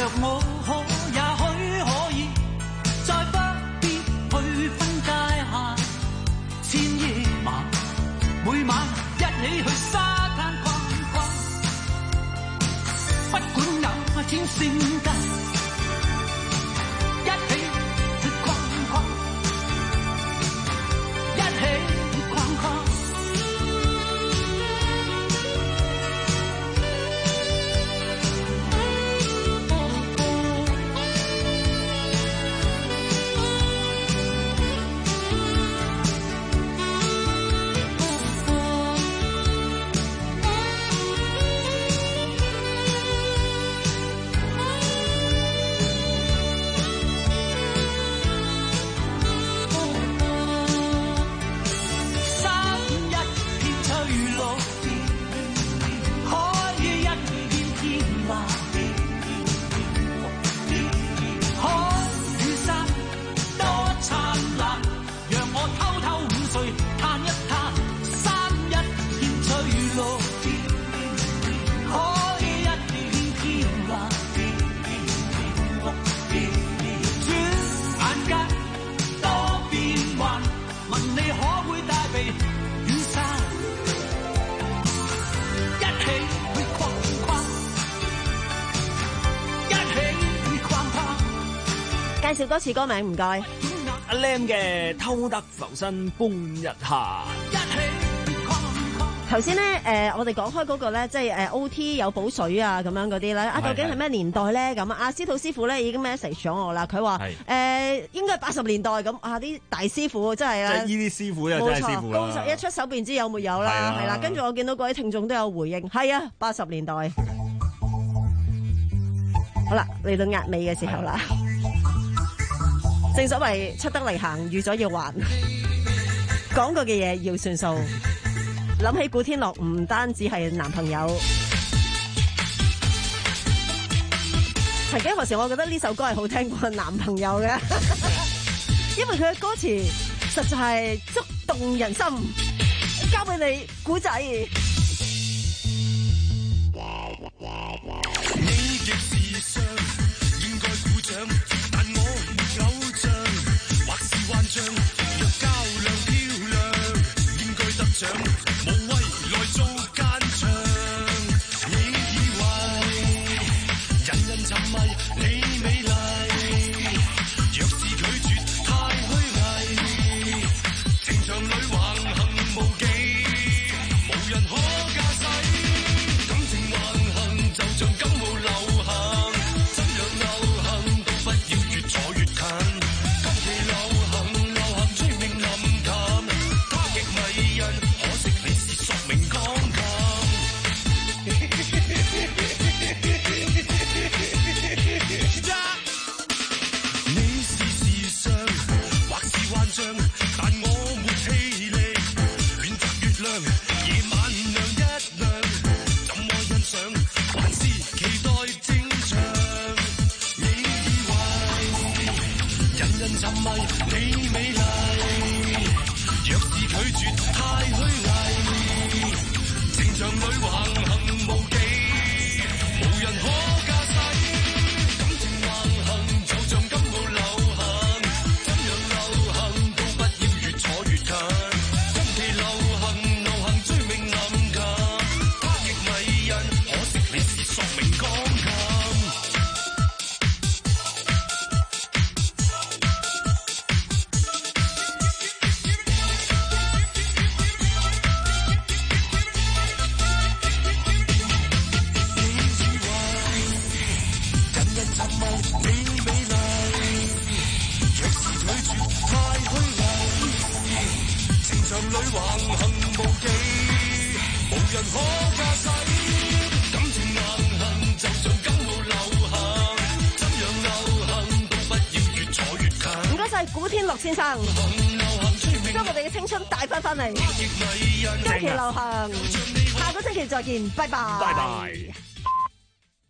我可也許可以，再不必去分界下，千夜晚每晚一起去沙灘逛逛，不管那天星低，一起去逛逛，一起去逛逛。
介紹多次歌名唔該。
阿 Lam 嘅《偷得浮生半日閒》。
頭先咧，誒我哋講開嗰個咧，即係誒 O T 有補水啊咁樣嗰啲咧，啊究竟係咩年代咧？咁阿司徒師傅咧已經 message 咗我啦，佢話誒應該係八十年代咁啊，啲大師傅真係啦，
即係呢啲師傅又真係師傅啦。
高手一出手便知有沒有啦，係啦。跟住我見到各位聽眾都有回應，係啊，八十年代。好啦，嚟到壓尾嘅時候啦。正所謂出得嚟行，預咗要還，講過嘅嘢要算數。諗起古天樂唔單止係男朋友，曾幾何時我覺得呢首歌係好聽過男朋友嘅，因為佢嘅歌詞實在係觸動人心。交俾你，古仔。
你嘅時尚應該鼓掌，但我沒偶像，或是幻象。若較量漂亮，應該得獎，無謂來做奸場。你以為人人沉迷你美麗，若是拒絕太虛偽，情場裏橫行無忌，無人可駕駛。感情橫行就像感冒流行，怎樣流行都不要越坐越近。今期流行流行催命臨琴，他極迷人，可惜你是索命鋼琴。你是時尚，或是幻象，但我沒氣力，亂擲月亮，夜晚亮一亮，怎麼欣賞，還是期待正常。你以為人人沉迷你美麗，若是拒絕太虛偽，情場裏橫行無忌，無人可駕駛。感情橫行就像感冒流行，怎樣流行都不要越坐越近。今期流行流行催命臨琴，他極迷人，可惜你是索命鋼琴。人人沉迷你美麗，若是拒絕太虛偽，情場裏橫行無忌，無人可駕駛。感情橫行就像感冒流行，怎樣流行都不要越坐越近。
唔該晒古天樂先生，將我哋嘅青春帶翻翻嚟。今期流行，下個星期再見，拜拜。
拜拜。